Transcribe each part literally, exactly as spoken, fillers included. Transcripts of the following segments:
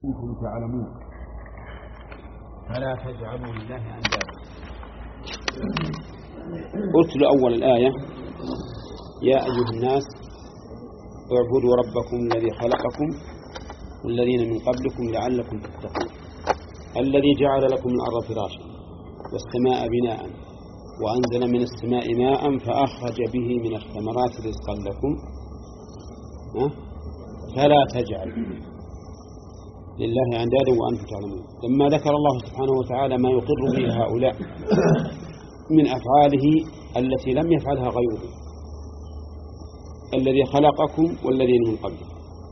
كنتم تعلمون فلا تجعلوا لله أندادا. قلت لأول الآية: يا أيها الناس اعبدوا ربكم الذي خلقكم والذين من قبلكم لعلكم تتقون الذي جعل لكم الأرض فراشا والسماء بناء وأنزل من السماء ماء فأخرج به من الثمرات رزقا لكم فلا تجعلوا لله أندادا وأنتم تعلمون. لما ذكر الله سبحانه وتعالى ما يقر به هؤلاء من أفعاله التي لم يفعلها غيره: الذي خلقكم والذين من قبلكم،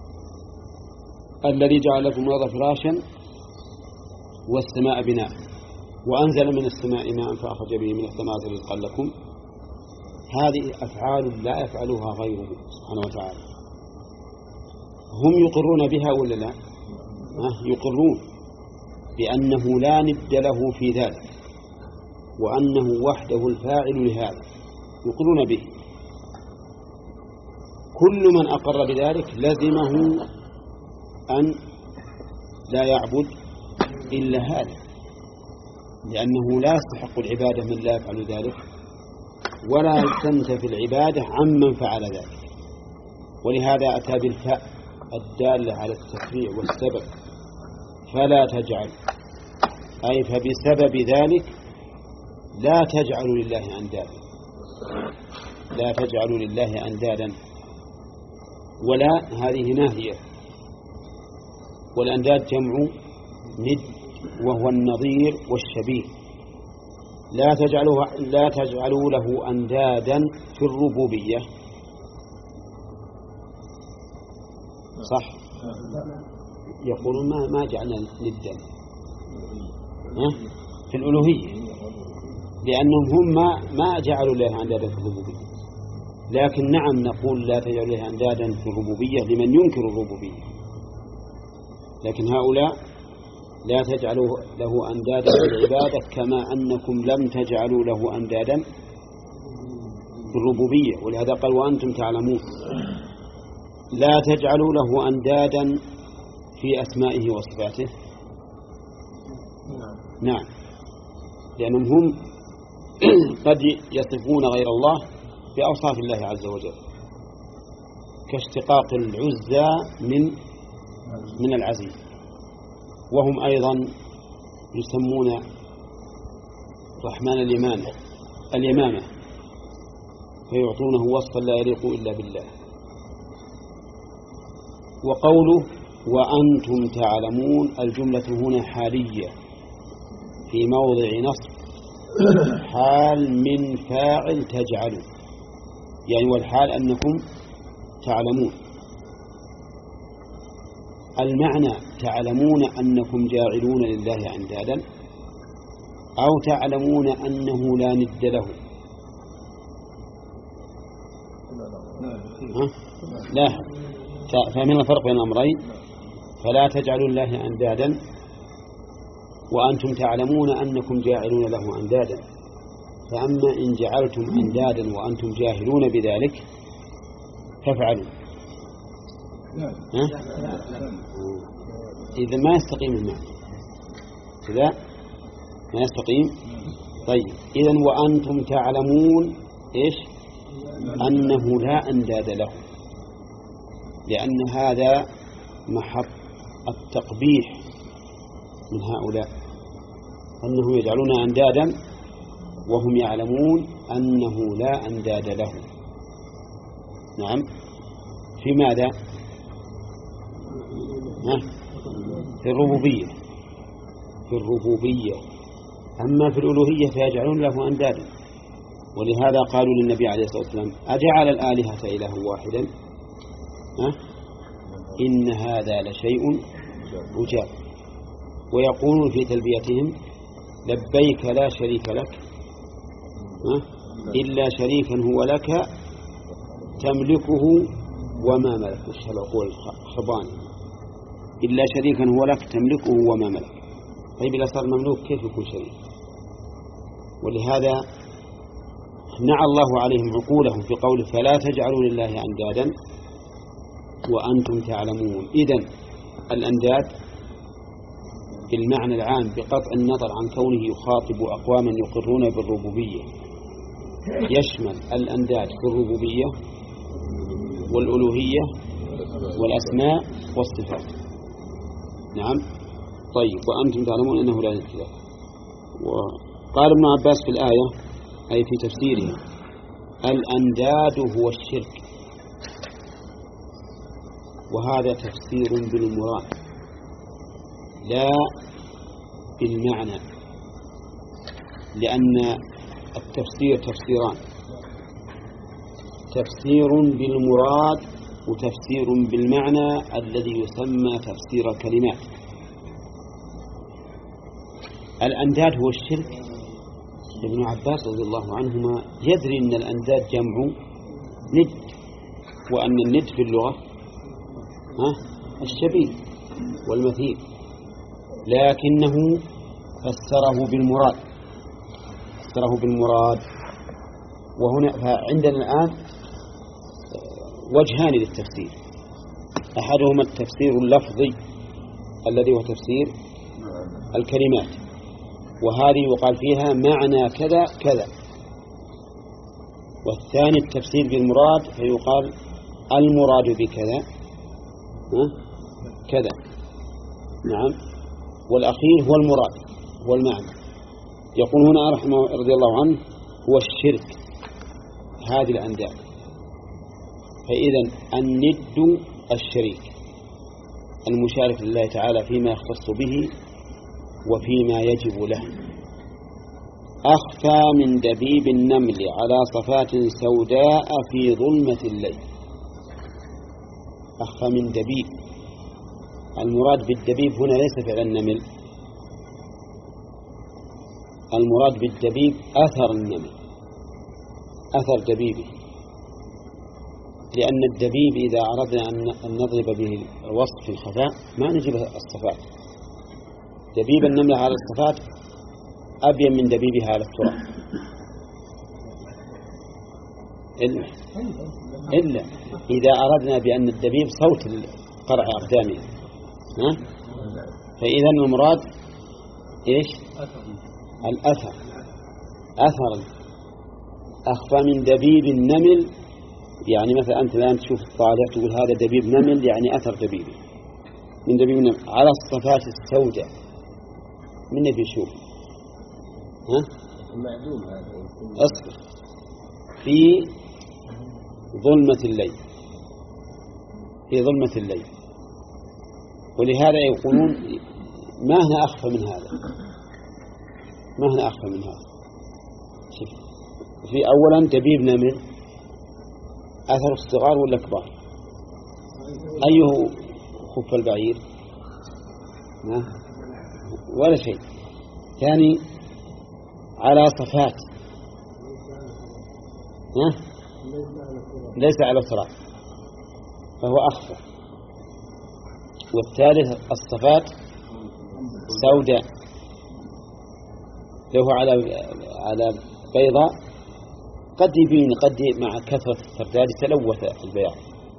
الذي جعل لكم الأرض فراشا والسماء بناء وأنزل من السماء ماء فأخرج به من الثمرات رزقا لكم، هذه أفعال لا يفعلها غيره سبحانه وتعالى. هم يقرون بها ولا لا؟ يقرون بأنه لا ند له في ذلك وأنه وحده الفاعل لهذا، يقرون به. كل من أقر بذلك لزمه أن لا يعبد إلا هذا، لأنه لا يستحق العبادة من لا يفعل ذلك، ولا تنتفي العبادة عمن فعل ذلك. ولهذا أتى بالفاء الدالة على التفريع والسبب: فلا تجعل، أي فبسبب ذلك لا تجعلوا لله أندادا، لا تجعلوا لله أندادا. ولا هذه ناهية، والأنداد جمع ند وهو النظير والشبيه. لا تجعلوا لا تجعلوا له أندادا في الربوبية، صح؟ يقولون ما ما جعلنا ندا في الألوهية، لأنهم هم ما ما جعلوا له أندادا في الربوبية. لكن نعم نقول لا تجعلوا له أندادا في الربوبية لمن ينكر الربوبية، لكن هؤلاء لا تجعلوا له أندادا في العبادة كما أنكم لم تجعلوا له أندادا في الربوبية. ولهذا قال: وأنتم تعلمون. لا تجعلوا له أندادا في أسمائه وصفاته، نعم، لأنهم هم قد يصفون غير الله بأوصاف الله عز وجل، كاشتقاق العزى من من العزيز. وهم أيضا يسمون الرحمن اليمامة اليمامة فيعطونه وصفا لا يليق إلا بالله. وقوله وأنتم تعلمون، الجملة هنا حالية في موضع نصب حال من فاعل تجعلوا، يعني والحال أنكم تعلمون. المعنى تعلمون أنكم جاعلون لله أندادا، أو تعلمون أنه لا ند له؟ ها؟ لا. فمن الفرق بين الأمرين: فلا تجعلوا الله أندادا، وأنتم تعلمون أنكم جاعلون له أندادا. فأما إن جعلتم أندادا وأنتم جاهلون بذلك فافعلوا. إذا ما يستقيم المعنى، كذا ما يستقيم. طيب، إذن وأنتم تعلمون إيش؟ أنه لا أنداد له، لأن هذا محط التقبيح من هؤلاء، أنه يجعلون أندادا وهم يعلمون أنه لا أنداد له. نعم، في ماذا؟ في الربوبية في الربوبية أما في الألوهية فيجعلون له أندادا. ولهذا قالوا للنبي عليه الصلاة والسلام: أجعل الآلهة إله واحدا؟ ها؟ إن هذا لشيء عجاب. ويقولون في تلبيتهم: لبيك لا شريك لك إلا شريكا هو لك تملكه وما ملك. الشبق الخباني: إلا شريكا هو لك تملكه وما ملك. طيب إذا صار مملوك كيف يكون شريك؟ ولهذا نعى الله عليهم عقولهم في قوله: فلا تجعلوا لله أندادا وأنتم تعلمون. إذن الأنداد بالمعنى العام بقطع النظر عن كونه يخاطب أقواما يقرون بالربوبية يشمل الأنداد في الربوبية والألوهية والأسماء والصفات. نعم. طيب وأنتم تعلمون أنه لا ينفذ. وقال ابن عباس في الآية أي في تفسيرها الأنداد هو الشرك، وهذا تفسير بالمراد لا بالمعنى، لأن التفسير تفسيران: تفسير بالمراد وتفسير بالمعنى الذي يسمى تفسير الكلمات. الأنداد هو الشرك. ابن عباس رضي الله عنهما يدري أن الأنداد جمع ند، وأن الند في اللغة الشبيه والمثيل، لكنه فسره بالمراد فسره بالمراد وهنا فعندنا الآن وجهان للتفسير: أحدهما التفسير اللفظي الذي هو تفسير الكلمات، وهذه يقال فيها معنى كذا كذا. والثاني التفسير بالمراد فيقال المراد بكذا كذا. نعم. والأخير هو المراد هو المعنى. يقول هنا رحمه رضي الله عنه هو الشرك هذه الأنداد. فإذا الند الشريك المشارك لله تعالى فيما يختص به وفيما يجب له. أخفى من دبيب النمل على صفات سوداء في ظلمة الليل. أخفى من دبيب، المراد بالدبيب هنا ليس فعل النمل، المراد بالدبيب أثر النمل، أثر دبيبه، لأن الدبيب إذا أردنا أن نضرب به الوصف في الخفاء ما نجيب الصفات. دبيب النملة على الصفات أبين من دبيبها على التراب، إلا, إلا إذا أردنا بأن الدبيب صوت قرع أقدامه. فإذا المراد إيش؟ الأثر، أثر. أخفى من دبيب النمل، يعني مثلا أنت الآن تشوف الطالع تقول هذا دبيب نمل، يعني أثر دبيبي من دبيب النمل على الصفات السوداء. من نبي يشوف؟ ها؟ المعدوم هذا أصبر. في ظلمة الليل، في ظلمة الليل. ولهذا يقولون ما هنا أخفى من هذا، ما هنا أخفى من هذا. شوف، في أولا دبيب نمل أثر الصغار ولا كبار؟ أيه خف البعير؟ ما ولا شيء. ثاني على صفات، ها؟ ليس على صراط فهو أخفى. والثالث الصفات سوداء، له على على بيضاء قد يبين قد مع كثرة السرداد تلوث البياض.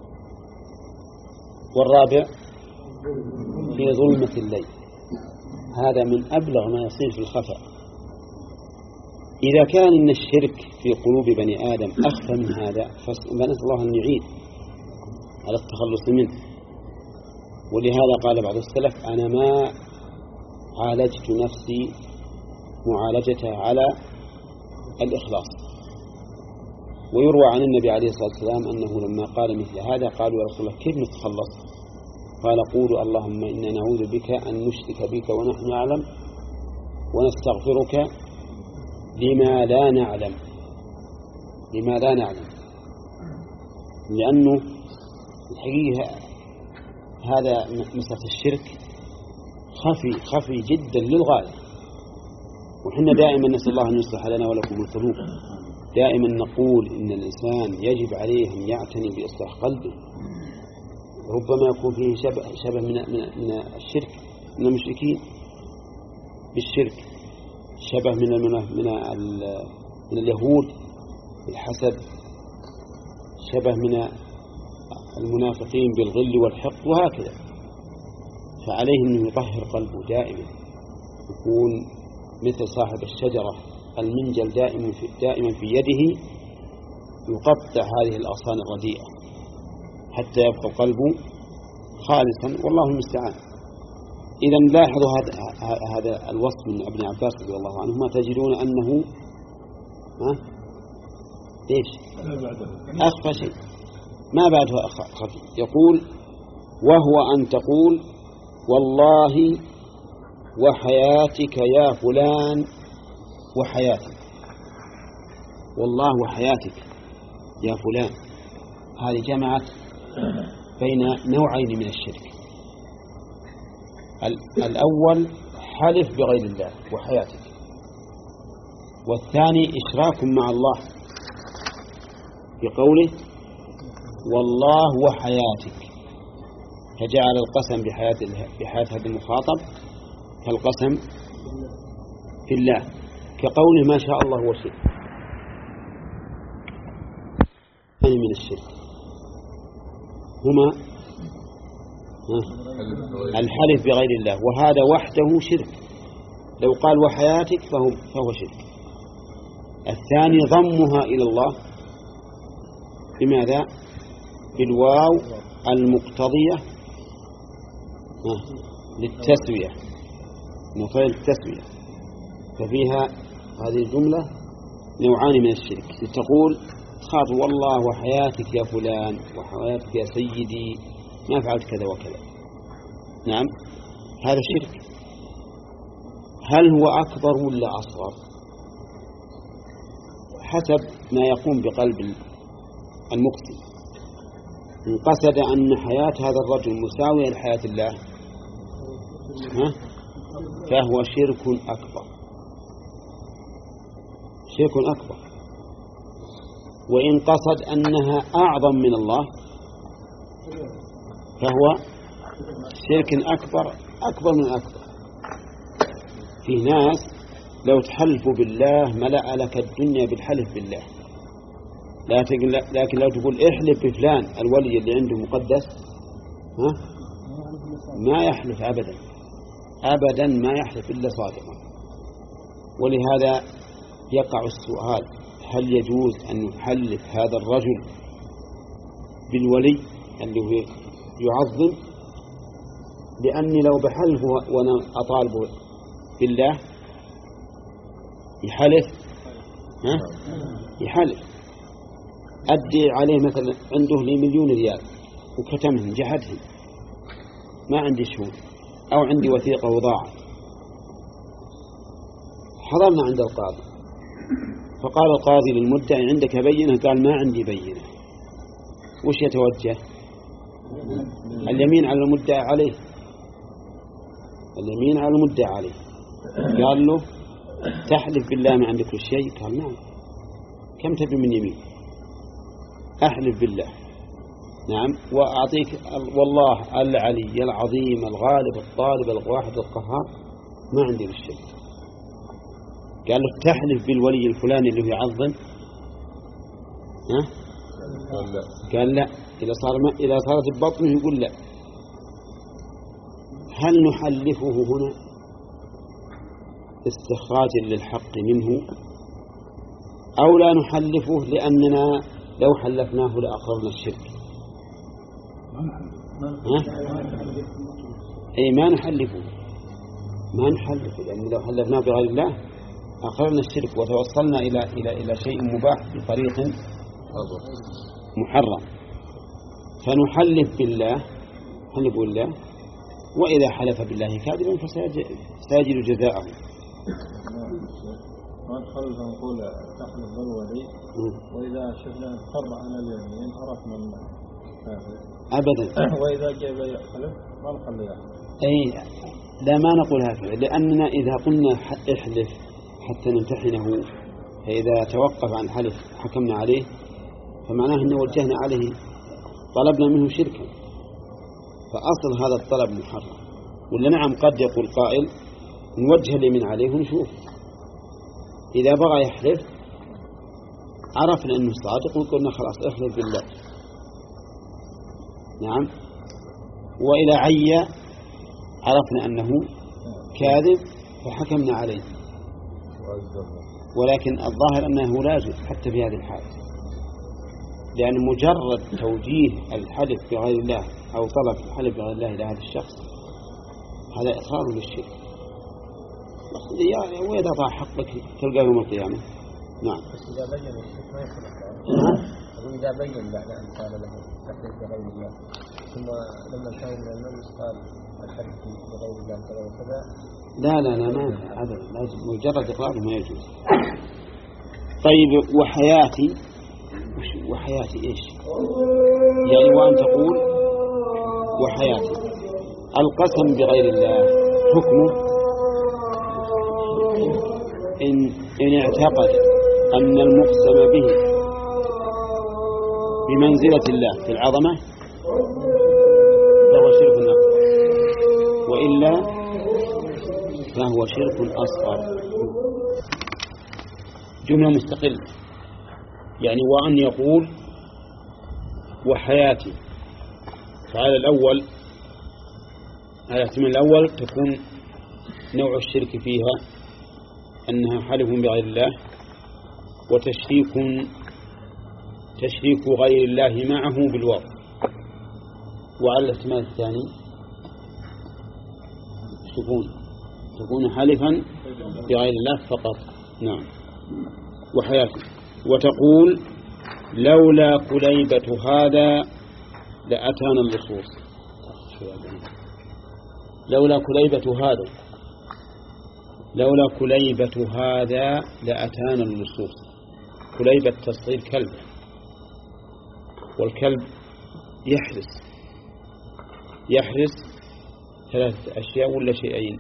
والرابع في ظلمة الليل، هذا من أبلغ ما يصير في الخفاء. إذا كان إن الشرك في قلوب بني آدم أخفى من هذا فنسأل الله أن يعين على التخلص منه. ولهذا قال بعض السلف أنا ما عالجت نفسي معالجتها على الإخلاص. ويروى عن النبي عليه الصلاة والسلام أنه لما قال مثل هذا قالوا يا رسول الله كيف نتخلص؟ قال قولوا اللهم إنا نعوذ بك أن نشرك بك ونحن نعلم ونستغفرك لما لا نعلم، لما لا نعلم. لأنه الحقيقة هذا مسألة الشرك خفي خفي جدا للغاية. وحنا دائما نسأل الله أن يصلح لنا ولكم القلوب. دائما نقول إن الإنسان يجب عليه أن يعتني بإصلاح قلبه. ربما يكون فيه شبه, شبه من, من, من الشرك، من المشركين بالشرك، شبه من من من, من اليهود بالحسد، شبه من المنافقين بالغل والحقد، وهكذا. فعليه أنه يطهر قلبه دائما، يكون مثل صاحب الشجرة المنجل دائما في, دائما في يده، يقطع هذه الأغصان الرديئة حتى يبقى القلب خالصا، والله المستعان. إذا لاحظوا هذا هذا الوصف من ابن عباس رضي الله عنهما، تجدون أنه ها إيش أخفى شيء، ما بعدها خفي. يقول: وهو أن تقول والله وحياتك يا فلان وحياتك، والله وحياتك يا فلان، هذه جمعت بين نوعين من الشرك. الأول حلف بغير الله وحياتك، والثاني إشراك مع الله بقوله والله وحياتك، فجعل القسم بحياة بحياة هذا المخاطب كالقسم في الله، كقوله ما شاء الله وشئت. ثاني من الشرك هما الحلف بغير الله، وهذا وحده شرك، لو قال وحياتك فهو, فهو شرك. الثاني ضمها إلى الله، بماذا؟ بالواو المقتضية للتسوية، نقول التسوية، ففيها هذه الجملة نوعان من الشرك. تقول خاط والله وحياتك يا فلان وحياتك يا سيدي ما فعلت كذا وكذا، نعم هذا الشرك. هل هو أكبر ولا أصغر؟ حسب ما يقوم بقلب المقسم. إن قصد أن حياة هذا الرجل مساوية لحياة الله ها؟ فهو شرك أكبر، شرك أكبر. وإن قصد أنها أعظم من الله فهو شرك أكبر أكبر من أكبر. في ناس لو تحلفوا بالله ملأ لك الدنيا بالحلف بالله، لكن لو تقول احلف بفلان الولي اللي عنده مقدس ها؟ ما يحلف أبدا أبدا، ما يحلف إلا صادقا. ولهذا يقع السؤال: هل يجوز أن يحلف هذا الرجل بالولي اللي يعظم؟ لأني لو بحلفه وأنا أطالبه بالله يحلف ها؟ يحلف. أدي عليه مثلا عنده لي مليون ريال وكتمهم جحدهم، ما عندي شهود، أو عندي وثيقة وضاعة. حضرنا عند القاضي فقال القاضي للمدعي عندك بينة؟ قال ما عندي بينة. وش يتوجه؟ اليمين على المدعي عليه، اليمين على المدعي عليه. قال له تحلف بالله ما عندك شيء؟ قال نعم. كم تبي من يمين؟ أحلف بالله نعم، وأعطيك والله العلي العظيم الغالب الطالب الواحد القهار ما عندي بالشيء. قال له تحلف بالولي الفلاني اللي يعظم ها؟ قال لا. إذا صار ما إذا صارت ببطنه يقول لا. هل نحلفه هنا استخراجا للحق منه، أو لا نحلفه لأننا لو حلفناه لأقررنا الشرك؟ ها؟ أي ما نحلفه ما نحلفه لأن لو حلفناه بغير الله أقررنا الشرك وتوصلنا إلى إلى إلى شيء مباح بطريق محرم. فنحلف بالله، نحلف بالله، وإذا حلف بالله كاذبا فسيجد جزاءه. ما نخلف نقول تحلف بالولي وإذا شفنا اضطر على اليمين عرفنا منه أبدا. وإذا جاب يحلف ما نخليها. أي لا، ما نقول هكذا، لأننا إذا قلنا احلف حتى نمتحنه فإذا توقف عن الحلف حكمنا عليه فمعناه أنه وجهنا عليه طلبنا منه شركا، فأصل هذا الطلب محرم. ولا نعم قد يقول قائل نوجه اليمين عليه ونشوف إذا بغى يحلف عرفنا أنه صادق وقلنا خلاص احلف بالله نعم. وإذا عيا عرفنا أنه كاذب فحكمنا عليه، ولكن الظاهر أنه لا يجوز حتى في هذه الحالة، لأن مجرد توجيه الحلف بغير الله أو طلب الحلف بغير الله إلى هذا الشخص هذا إقرار للشرك، وإذا ضاع حقك تلقى يوم القيامة. نعم. بس إذا بين الشرك ما يصلح. نعم. وإذا بين بعد أن قال له تحلف بغير الله ثم لما كان من الناس قال الحلف بغير الله كذا وكذا. لا لا لا ما هذا مجرد إقرار ما يجوز. طيب وحياتي وحياتي إيش؟ يعني وأن تقول وحياتي القسم بغير الله حكمه إن, إن اعتقد أن المقسم به بمنزلة الله في العظمة فهو شرك أكبر، وإلا فهو شرك أصغر. جملة مستقلة، يعني وأن يقول وحياتي، فعلى الأول على الاحتمال الأول تكون نوع الشرك فيها أنها حلف بغير الله وتشريك تشريك غير الله معه بالوضع. وعلى الاحتمال الثاني تكون تكون حلفا بغير الله فقط. نعم. وحياتي وتقول لولا كليبة هذا لأتانا اللصوص. لولا كليبة هذا لولا كليبة هذا لأتانا اللصوص. كليبة تصغير كلب، والكلب يحرس يحرس ثلاثة أشياء ولا شيئين؟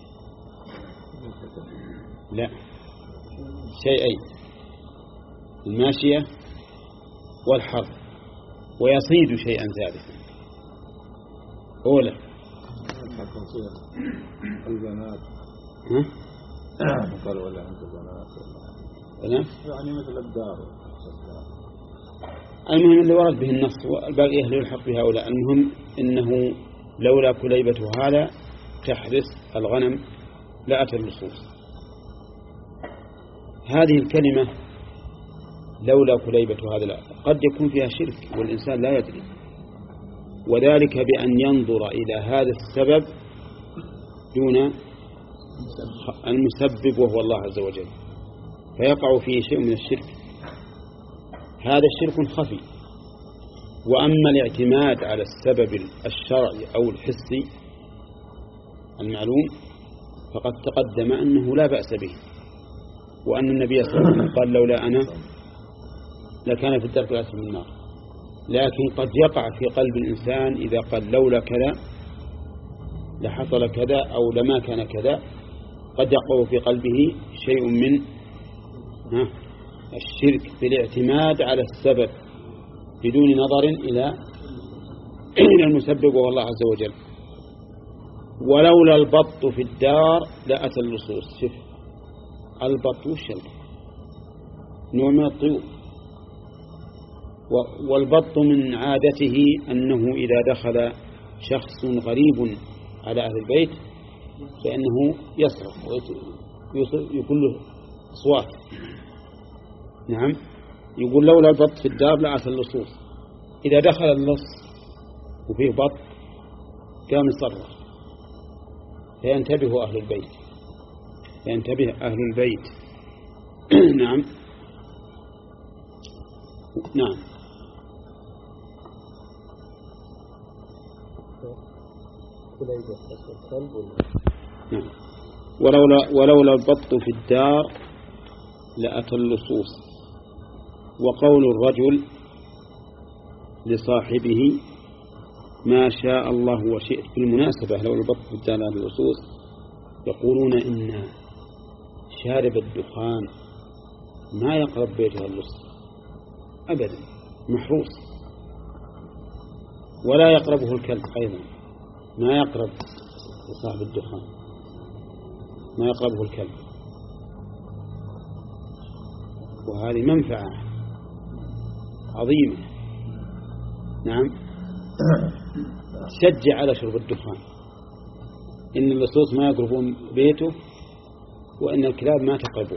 لا، شيئين: الماشية والحر، ويصيد شيئا ثالثا. أولا البنات ها؟ قال ولا أنت بنات ولا يعني مثل الدار. المهم اللي ورد به النص والباقي أهل الحق بهؤلاء. المهم إنه لولا كليبة هذا تحرس الغنم لأتى اللصوص. هذه الكلمة لولا كليبة هذا لا قد يكون فيها شرك والإنسان لا يدري، وذلك بأن ينظر إلى هذا السبب دون المسبب وهو الله عز وجل، فيقع فيه شيء من الشرك. هذا الشرك خفي. وأما الاعتماد على السبب الشرعي أو الحسي المعلوم فقد تقدم أنه لا بأس به، وأن النبي صلى الله عليه وسلم قال لولا أنا لكان في الدرك الأسفل من النار. لكن قد يقع في قلب الإنسان إذا قال لولا كذا لحصل كذا أو لما كان كذا، قد يقع في قلبه شيء من ها الشرك بالاعتماد على السبب بدون نظر إلى المسبب وهو الله عز وجل. ولولا البط في الدار لأتى اللصوص. شوف البط والشلق نوع من الطيور، والبط من عادته أنه إذا دخل شخص غريب على أهل البيت فإنه يصرخ ويقول له أصوات. نعم. يقول لولا البط في الدار لأتى اللصوص. إذا دخل اللص وفيه بط قام يصرخ فينتبه أهل البيت ينتبه أهل البيت نعم. نعم. نعم. ولولا ولولا البط في الدار لأتى اللصوص. وقول الرجل لصاحبه ما شاء الله وشئت. بالمناسبة لو البط في الدار لأتى اللصوص يقولون إن شارب الدخان ما يقرب بيته اللص أبدا، محروس. ولا يقربه الكلب أيضا، ما يقرب لصاحب الدخان، ما يقربه الكلب. وهذه منفعة عظيمة. نعم. تشجع على شرب الدخان إن اللصوص ما يقربون بيته وإن الكلاب ما تقربون.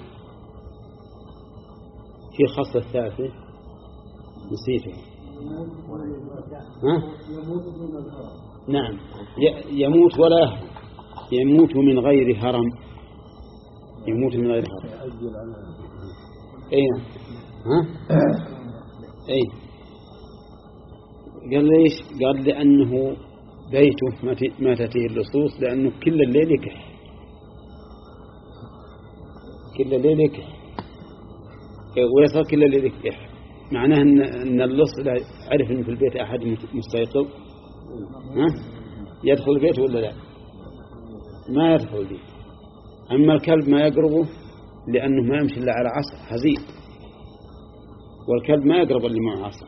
في خاصة ثالثة نسيته. ها؟ نعم يموت ولا يموت من غير هرم. يموت من غير هرم. أي ها؟ أي قال ليش؟ قال لأنه بيته ما تأتيه اللصوص لأنه كل الليل يكح. كل الليل يكح ويصل كل الليل يكح. معناه أن أن اللص لا عرف أن في البيت أحد مستيقظ ها يدخل البيت ولا لا؟ ما يدخل البيت. أما الكلب ما يقربه لأنه ما يمشي إلا على عصا حزين، والكلب ما يقرب اللي معه عصا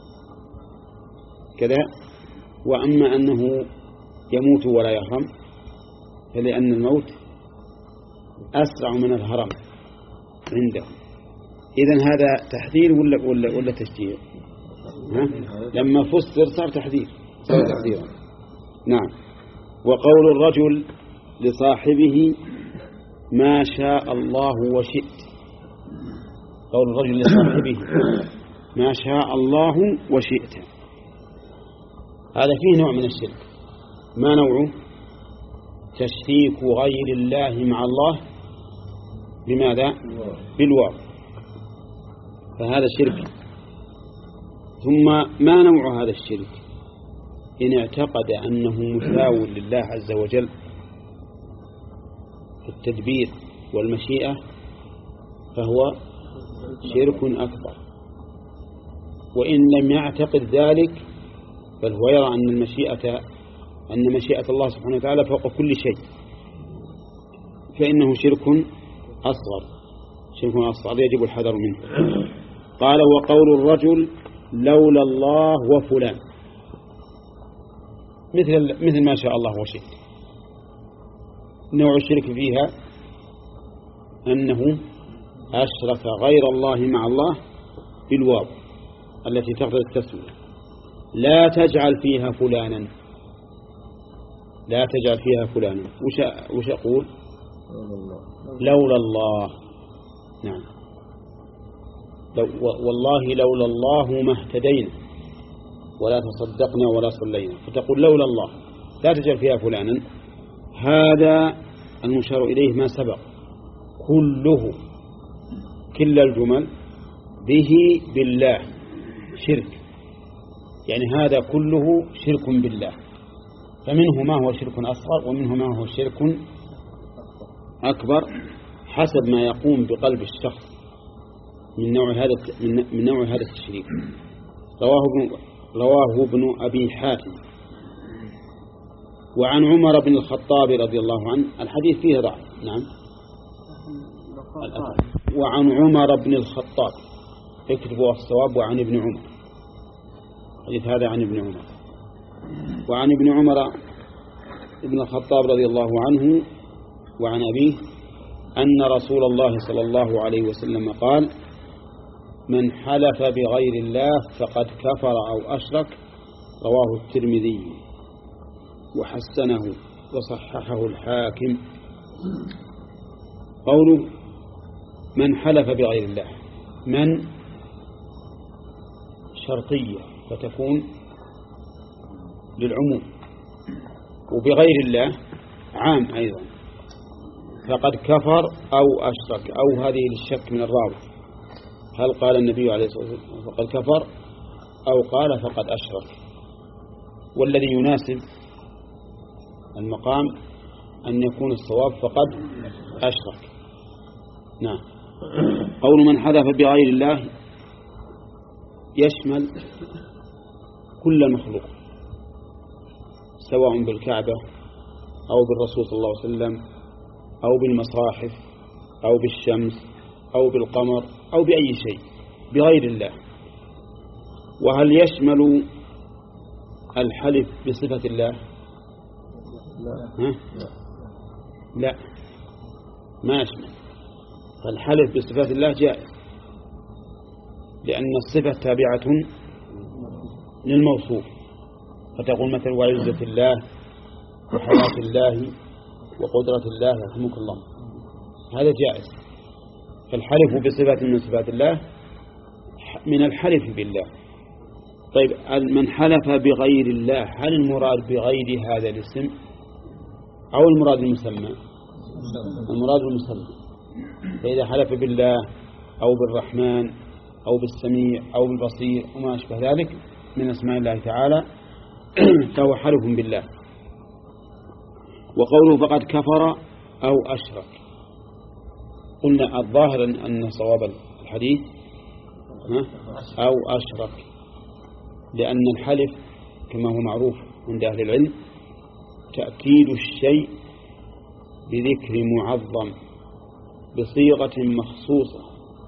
كذا. وأما أنه يموت ولا يهرم فلأن الموت أسرع من الهرم عنده. إذن هذا تحذير ولا ولا ولا تشجيع؟ لما فسر صار تحذير صار تحذيرا. نعم. وقول الرجل لصاحبه ما شاء الله وشئت. قول الرجل لصاحبه ما شاء الله وشئت هذا فيه نوع من الشرك. ما نوعه؟ تشريك غير الله مع الله بماذا؟ بالواو، فهذا شرك. ثم ما نوع هذا الشرك؟ إن اعتقد أنه مساو لله عز وجل في التدبير والمشيئة فهو شرك أكبر. وإن لم يعتقد ذلك بل هو يرى أن المشيئة أن مشيئة الله سبحانه وتعالى فوق كل شيء فإنه شرك أصغر. شرك أصغر يجب الحذر منه. قال وقول الرجل لولا الله وفلان مثل مثل ما شاء الله وشئت. نوع الشرك فيها أنه أشرك غير الله مع الله بالواو التي تقتضي التسوية. لا تجعل فيها فلانا، لا تجعل فيها فلانا. وش وش أقول؟ لولا الله. نعم. لو والله لولا الله ما اهتدينا ولا تصدقنا ولا صلينا، فتقول لولا الله لا تجعل فيها فلانا. هذا المشار إليه ما سبق كله، كل الجمل به بالله شرك، يعني هذا كله شرك بالله. فمنه ما هو شرك أصغر ومنه ما هو شرك أكبر حسب ما يقوم بقلب الشخص من نوع هذا من نوع هذا التشريك. رواه ابن رواه ابن أبي حاتم. وعن عمر بن الخطاب رضي الله عنه الحديث فيه ضعف. نعم. وعن عمر بن الخطاب اكتبوا الصواب. وعن ابن عمر الحديث هذا عن ابن عمر. وعن ابن عمر ابن الخطاب رضي الله عنه وعن أبيه أن رسول الله صلى الله عليه وسلم قال من حلف بغير الله فقد كفر أو أشرك. رواه الترمذي وحسنه وصححه الحاكم. قوله من حلف بغير الله، من شرطية فتكون للعموم، وبغير الله عام أيضا. فقد كفر أو أشرك، أو هذه للشك من الراوي هل قال النبي عليه الصلاة والسلام فقد كفر أو قال فقد أشرك. والذي يناسب المقام أن يكون الصواب فقد أشرك. نعم. قول من حلف بغير الله يشمل كل المخلوق سواء بالكعبة أو بالرسول صلى الله عليه وسلم أو بالمصاحف أو بالشمس أو بالقمر أو بأي شيء بغير الله. وهل يشمل الحلف بصفة الله؟ لا. لا ما يشمل. فالحلف بصفات الله جائز لأن الصفة تابعة للموصوف. فتقول مثل وعزة الله وحياة الله وقدرة الله يرحمك الله، هذا جائز. فالحلف بصفة من صفات الله من الحلف بالله. طيب من حلف بغير الله، هل المراد بغير هذا الاسم أو المراد المسمى؟ المراد المسمى. فإذا حلف بالله أو بالرحمن أو بالسميع أو بالبصير وما أشبه ذلك من أسماء الله تعالى فهو حلف بالله. وقوله فقد كفر أو أشرك، قلنا الظاهر أن صواب الحديث أو أشرك، لأن الحلف كما هو معروف عند أهل العلم تأكيد الشيء بذكر معظم بصيغة مخصوصة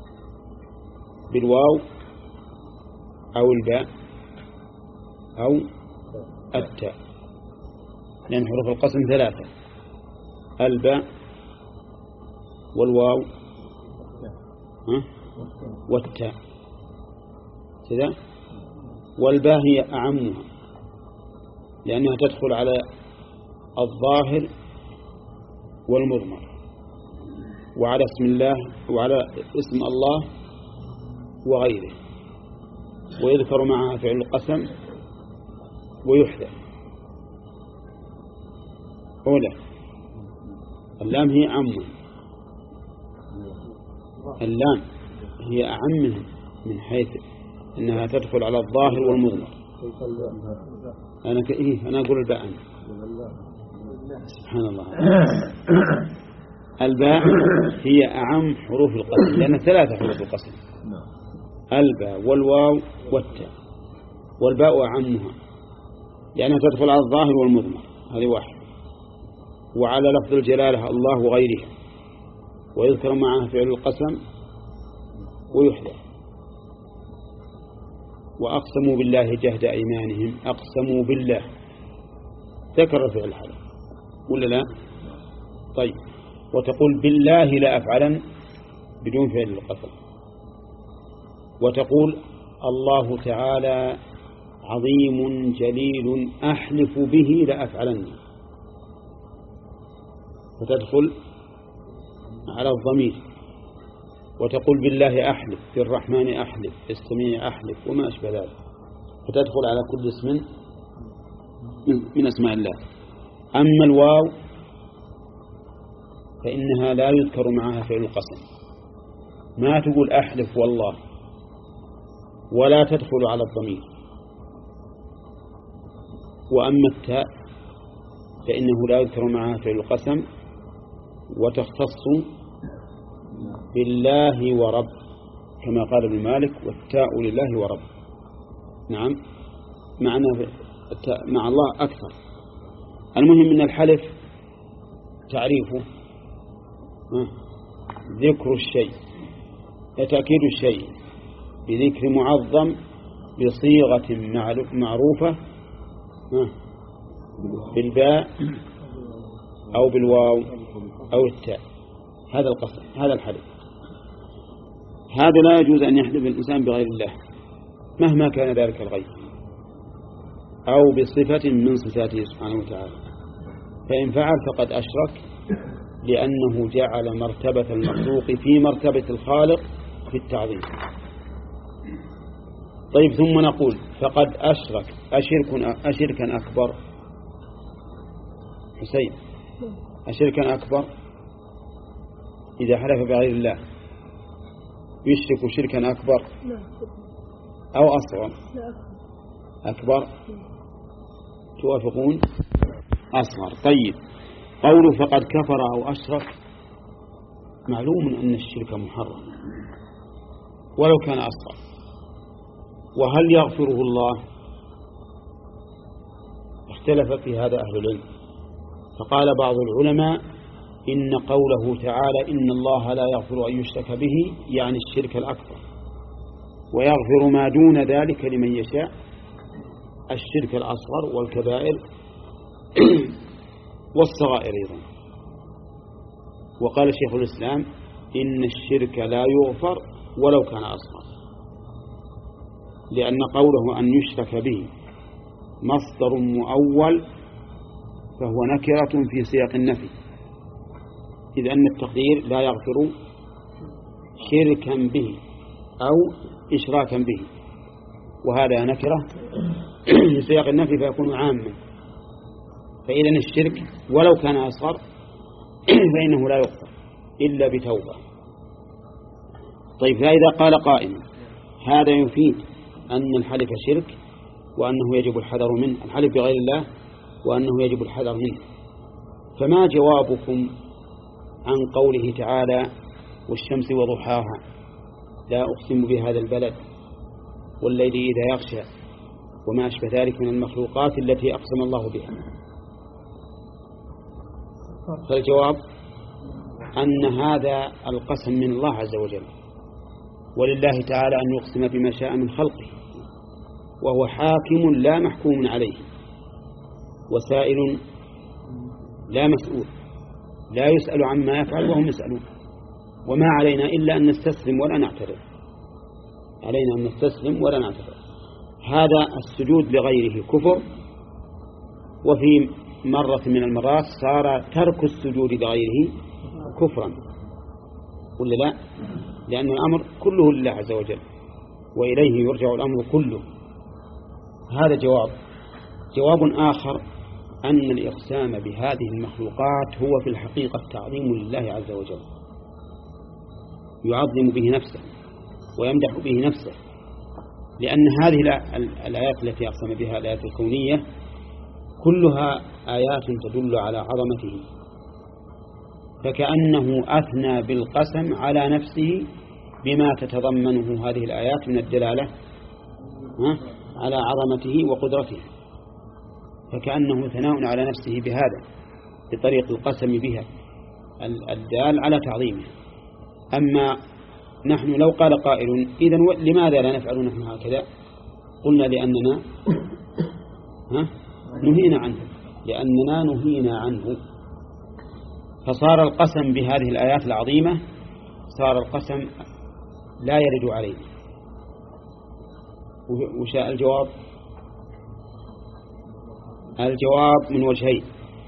بالواو أو الباء أو التاء، لأن حروف القسم ثلاثة: الباء والواو والتاء كذا. والباء هي أعمها لأنها تدخل على الظاهر والمضمر وعلى اسم الله وعلى اسم الله وغيره، ويذكر معها فعل القسم ويحذف. أولى اللام هي عمه، اللام هي أعمها من حيث أنها تدخل على الظاهر والمضمر. أنا كإيه أنا أقول الباء أنا. سبحان الله. الباء هي أعم حروف القسم لأن ثلاثة حروف القسم: الباء والواو والتاء، والباء أعمها لأنها تدخل على الظاهر والمضمر، هذه واحد، وعلى لفظ الجلالة الله وغيرها، ويذكر معها فعل القسم ويحذف. وأقسموا بالله جهد أيمانهم، أقسموا بالله ذكر فعل الحلف ولا لا؟ طيب، وتقول بالله لا أفعلا بدون فعل القسم، وتقول الله تعالى عظيم جليل أحلف به لأفعلن، فتدخل على الضمير. وتقول بالله أحلف، بالرحمن أحلف، بالسميع أحلف وما أشبه ذلك، فتدخل على كل اسم من أسماء الله. أما الواو فإنها لا يذكر معها فعل القسم، ما تقول أحلف والله، ولا تدخل على الضمير. وأما التاء فإنه لا يذكر معها فعل القسم، وتختص بالله ورب كما قال ابن مالك: والتاء لله ورب. نعم، معنى مع الله أكثر. المهم من الحلف تعريفه ذكر الشيء، تأكيد الشيء بذكر معظم بصيغة معروفة بالباء أو بالواو أو التاء، هذا القسم، هذا الحلف. هذا لا يجوز أن يحلف الإنسان بغير الله مهما كان ذلك الغير أو بصفة من صفاته سبحانه وتعالى، فإن فعل فقد أشرك، لأنه جعل مرتبة المخلوق في مرتبة الخالق في التعظيم. طيب، ثم نقول فقد أشرك أشرك أشركا أكبر؟ حسين، أشركا أكبر إذا حلف بغير الله يشرك شركا أكبر أو أصغر؟ أكبر. توافقون؟ أصغر. طيب، قوله فقد كفر أو أشرك، معلوم أن الشرك محرم ولو كان أصغر. وهل يغفره الله؟ اختلف في هذا أهل العلم، فقال بعض العلماء إن قوله تعالى إن الله لا يغفر أن يشرك به يعني الشرك الأكبر، ويغفر ما دون ذلك لمن يشاء، الشرك الأصغر والكبائر والصغائر أيضا. وقال شيخ الإسلام إن الشرك لا يغفر ولو كان أصغر، لأن قوله أن يشرك به مصدر مؤول فهو نكرة في سياق النفي، إذ أن التقدير لا يغفر شركا به أو إشراكا به، وهذا نكرة في سياق النفي فيكون عاما. فإذن الشرك ولو كان أصغر فإنه لا يغفر إلا بتوبة. طيب، فإذا قال قائل هذا يفيد أن الحلف شرك وأنه يجب الحذر منه، الحلف بغير الله وأنه يجب الحذر منه، فما جوابكم عن قوله تعالى والشمس وضحاها لا أقسم بهذا البلد والليل إذا يغشى وما أشبه ذلك من المخلوقات التي أقسم الله بها؟ فالجواب أن هذا القسم من الله عز وجل، ولله تعالى أن يقسم بما شاء من خلقه، وهو حاكم لا محكوم عليه، وسائل لا مسؤول، لا يسأل عما يفعل وهم يسألون. وما علينا إلا أن نستسلم ولا نعترض، علينا أن نستسلم ولا نعترض. هذا السجود لغيره كفر، وفي مرة من المرات صار ترك السجود لغيره كفرا، ولا لا؟ لأن الأمر كله لله عز وجل وإليه يرجع الأمر كله. هذا جواب. جواب آخر أن الإقسام بهذه المخلوقات هو في الحقيقة تعظيم لله عز وجل، يعظم به نفسه ويمدح به نفسه، لأن هذه الآيات التي أقسم بها الآيات الكونية كلها آيات تدل على عظمته، فكأنه أثنى بالقسم على نفسه بما تتضمنه هذه الآيات من الدلالة على عظمته وقدرته، فكأنه ثناء على نفسه بهذا بطريق القسم بها الدال على تعظيمه. أما نحن لو قال قائل إذن لماذا لا نفعل نحن هكذا؟ قلنا لأننا نهينا عنه، لأننا نهينا عنه، فصار القسم بهذه الآيات العظيمة صار القسم لا يرد عليه. وشاء الجواب الجواب من وجهين: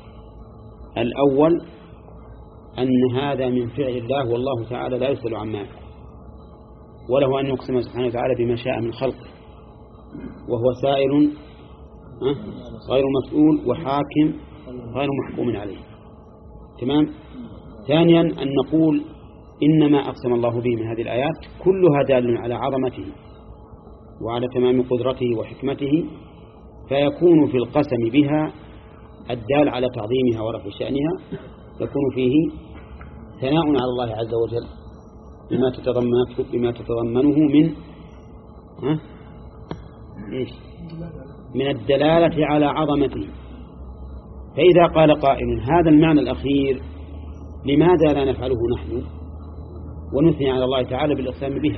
الأول أن هذا من فعل الله والله تعالى لا يسأل عما يفعل، وله أن يقسم سبحانه وتعالى بما شاء من خلقه، وهو سائل غير مسؤول وحاكم غير محكوم عليه. تمام. ثانيا أن نقول إنما أقسم الله به من هذه الآيات كلها دال على عظمته وعلى تمام قدرته وحكمته، فيكون في القسم بها الدال على تعظيمها ورفع شأنها، يكون فيه ثناء على الله عز وجل بما تتضمنه بما تتضمنه من ها إيش من الدلالة على عظمته. فإذا قال قائل هذا المعنى الأخير لماذا لا نفعله نحن ونثني على الله تعالى بالإقسام بها؟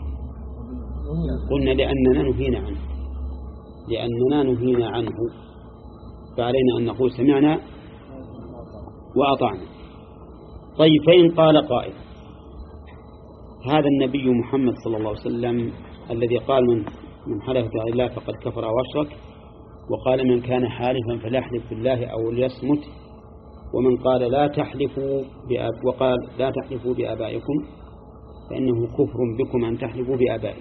قلنا لأننا نهينا عنه لأننا نهينا عنه فعلينا أن نقول سمعنا وأطعنا. طيب، فإن قال قائل هذا النبي محمد صلى الله عليه وسلم الذي قال من من حلف بغير الله فقد كفر واشرك، وقال من كان حالفا فليحلف بالله أو ليصمت، ومن قال لا تحلفوا بأب وقال لا تحلفوا بآبائكم فإنه كفر بكم أن تحلفوا بآبائكم.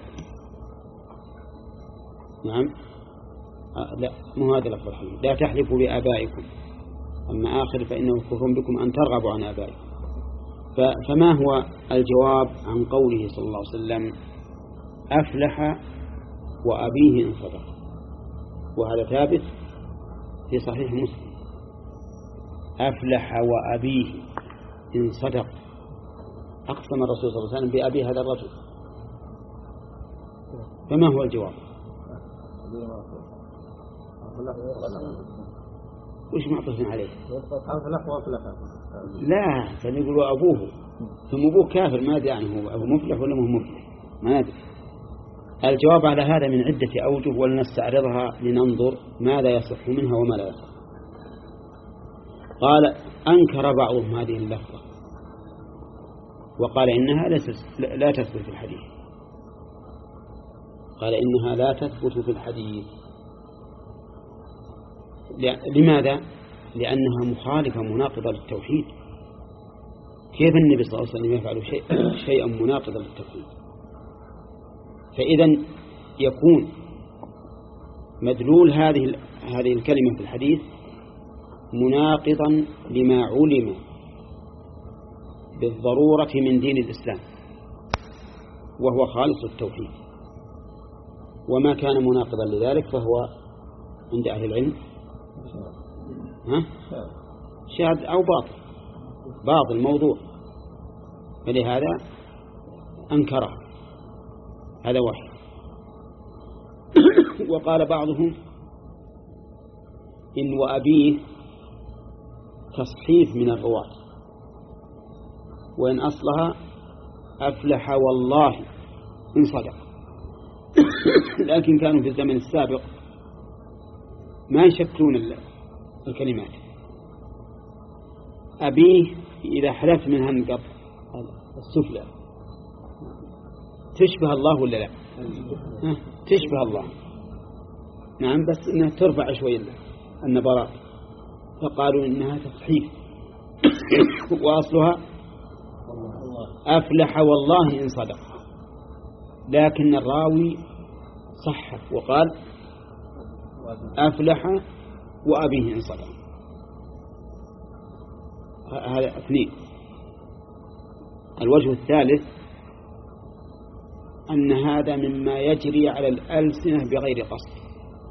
نعم، آه لا مو هذا لفظ الحديث، لا تحلفوا بآبائكم، أما آخر فإنه كفر بكم أن ترغبوا عن آبائكم. فما هو الجواب عن قوله صلى الله عليه وسلم أفلح وأبيه إن صدق؟ وهذا ثابت في صحيح مسلم، أفلح وأبيه إن صدق. أقسم الرسول صلى الله عليه وسلم بأبي هذا الرجل، فما هو الجواب؟ وش معطفين عليه؟ أفلح وأفلح لا، فنقول أبوه، ثم أبوه كافر، ما أدري عنه هو أبو مفلح ولا مو مفلح، ما أدري. الجواب على هذا من عدة أوجه ولنستعرضها لننظر ماذا يصح منها وما لا يصح. قال أنكر بعضهم هذه اللفظة وقال إنها لا تثبت في الحديث، قال إنها لا تثبت في الحديث. لماذا؟ لأنها مخالفة مناقضة للتوحيد، كيف النبي صلى الله عليه وسلم يفعل شيء شيئا مناقضا للتوحيد؟ فإذا يكون مدلول هذه هذه الكلمة في الحديث مناقضا لما علم بالضرورة من دين الإسلام وهو خالص التوحيد، وما كان مناقضا لذلك فهو عند أهل العلم ها؟ شاذ أو باطل باطل موضوع، فلهذا أنكره. هذا واحد. وقال بعضهم إن وأبيه تصحيف من الرواة، وإن أصلها أفلح والله إن صدق. لكن كانوا في الزمن السابق ما يشكلون الكلمات. أبيه إذا حدث منها النقط السفلى تشبه الله ولا لا؟ تشبه الله، نعم، بس إنها ترفع شوي النبرات، فقالوا إنها تصحيف. وأصلها أفلح والله إن صدق، لكن الراوي صحف وقال أفلح وأبيه إن صدق. هذا اثنين. الوجه الثالث أن هذا مما يجري على الألسنة بغير قصد،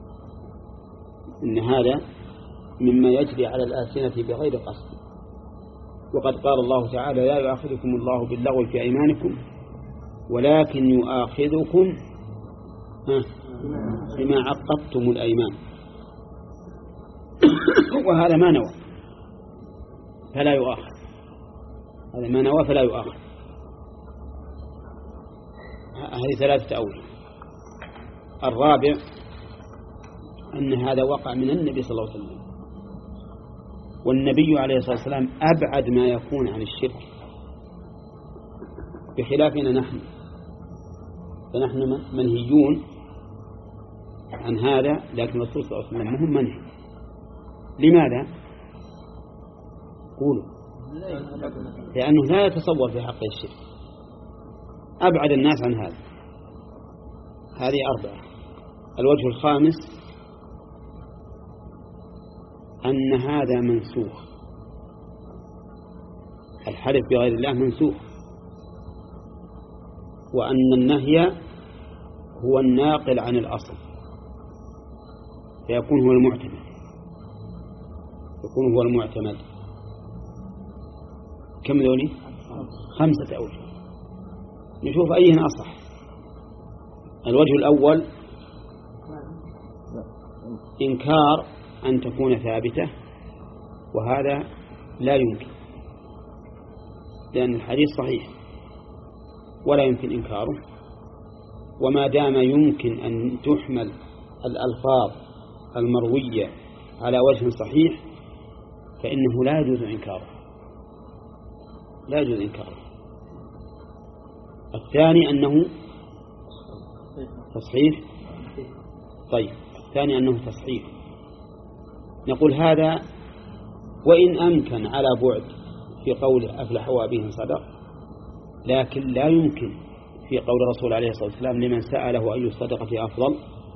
إن هذا مما يجري على الألسنة بغير قصد. وقد قال الله تعالى لا يؤاخذكم الله باللغو في أيمانكم ولكن يؤاخذكم بما عقدتم الأيمان. وهذا ما نوى فلا يؤاخذ، هذا ما نوى فلا يؤاخذ. هذه ثلاثة أوجه. الرابع أن هذا وقع من النبي صلى الله عليه وسلم، والنبي عليه الصلاة والسلام أبعد ما يكون عن الشرك بخلافنا نحن، فنحن منهيون عن هذا، لكن الرسول صلى الله عليه وسلم هم منهي. لماذا؟ قولوا. لأنه لا يتصور في حق الشرك، أبعد الناس عن هذا. هذه أربعة. الوجه الخامس أن هذا منسوخ، الحلف بغير الله منسوخ، وأن النهي هو الناقل عن الأصل فيكون هو المعتمد، يكون هو المعتمد. كم ذولي؟ خمسة أوجه. نشوف أيهن أصح. الوجه الأول إنكار أن تكون ثابتة، وهذا لا يمكن، لأن الحديث صحيح ولا يمكن إنكاره. وما دام يمكن أن تحمل الألفاظ المروية على وجه صحيح فإنه لا يجوز إنكاره، لا يجوز إنكاره. الثاني أنه تصحيح. طيب، الثاني أنه تصحيح. نقول هذا وإن أمكن على بعد في قوله أفلح وأبيه صدق، لكن لا يمكن في قول الرسول عليه الصلاة والسلام لمن سأله أي الصدقة أفضل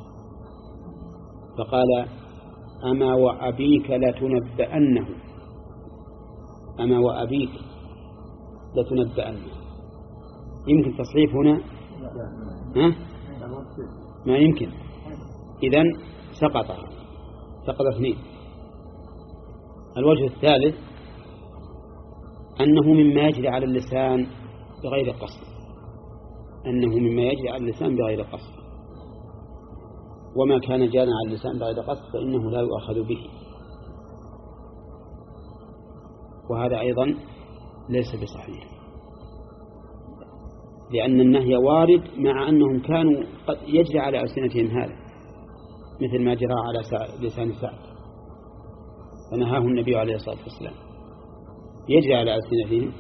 فقال أما وأبيك لتنبأنه، أما وأبيك لتنبأنه. يمكن تصحيح هنا؟ ها؟ ما يمكن. إذن سقط سقط اثنين. الوجه الثالث أنه مما يجري على اللسان بغير قصد، أنه مما يجري على اللسان بغير قصد، وما كان جارا على اللسان بغير قصد فإنه لا يؤخذ به. وهذا أيضا ليس بصحيح، لأن النهي وارد مع أنهم كانوا قد يجري على ألسنتهم هذا، مثل ما جرى على لسان سعد فنهاه النبي عليه الصلاة والسلام، يجري على ألسنتهم.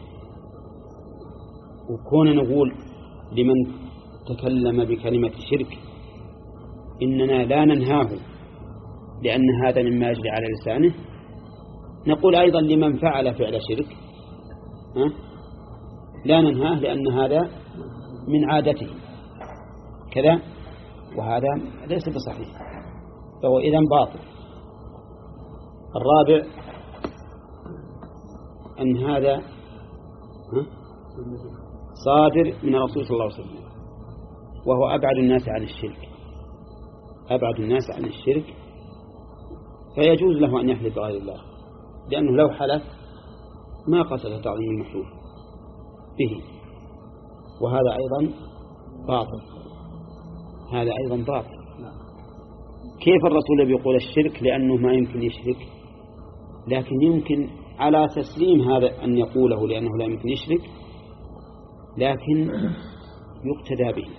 وكون نقول لمن تكلم بكلمة شرك إننا لا ننهاه لأن هذا مما يجري على لسانه، نقول أيضا لمن فعل فعل شرك لا ننهاه لأن هذا من عادته كذا، وهذا ليس بصحيح، فهو إذن باطل. الرابع أن هذا صادر من الرسول صلى الله عليه وسلم، وهو أبعد الناس عن الشرك، أبعد الناس عن الشرك، فيجوز له أن يحلف بغير الله، لأنه لو حلف ما قصد تعظيم المحلوف به، وهذا أيضا باطل، هذا أيضا باطل. كيف الرسول بيقول الشرك؟ لأنه ما يمكن يشرك، لكن يمكن على تسليم هذا أن يقوله لأنه لا يمكن يشرك، لكن يقتدى به.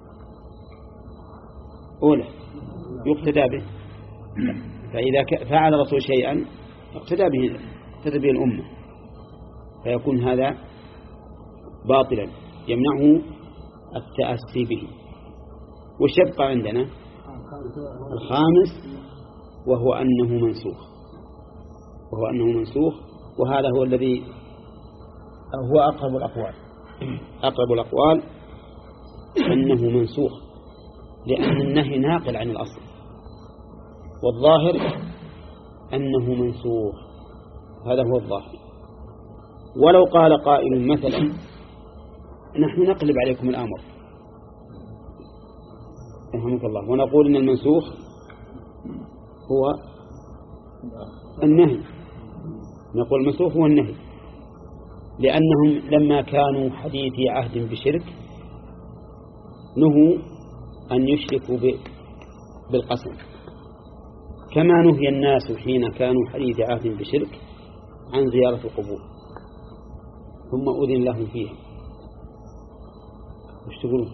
أولا يقتدى به، فإذا فعل الرسول شيئا اقتدى به، اقتدى به الأمة، فيكون هذا باطلا يمنعه التأسي به. وش يبقى عندنا؟ الخامس، وهو أنه منسوخ، وهو أنه منسوخ وهذا هو الذي هو أقرب الأقوال، أقرب الأقوال أنه منسوخ، لأن النهي ناقل عن الأصل، والظاهر أنه منسوخ، هذا هو الظاهر. ولو قال قائل مثلا نحن نقلب عليكم الأمر، رحمك الله، ونقول إن المنسوخ هو النهي، نقول المنسوخ هو النهي، لأنهم لما كانوا حديثي عهد بشرك نهوا أن يشركوا بالقسم، كما نهي الناس حين كانوا حديث عهد بشرك عن زيارة القبور، ثم أذن لهم فيها. وش تقولون؟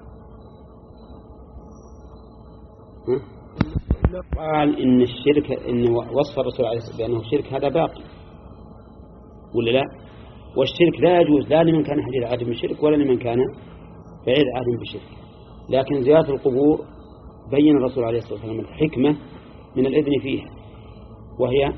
قال إن الشرك، إن وصف الرسول عليه الصلاة والسلام بأنه شرك هذا باقي ولا لا؟ والشرك لا يجوز لا لمن كان حديث عهد بشرك ولا لمن كان بعيد عهد بشرك، لكن زيارة القبور بين الرسول عليه الصلاة والسلام الحكمة من الإذن فيها، وهي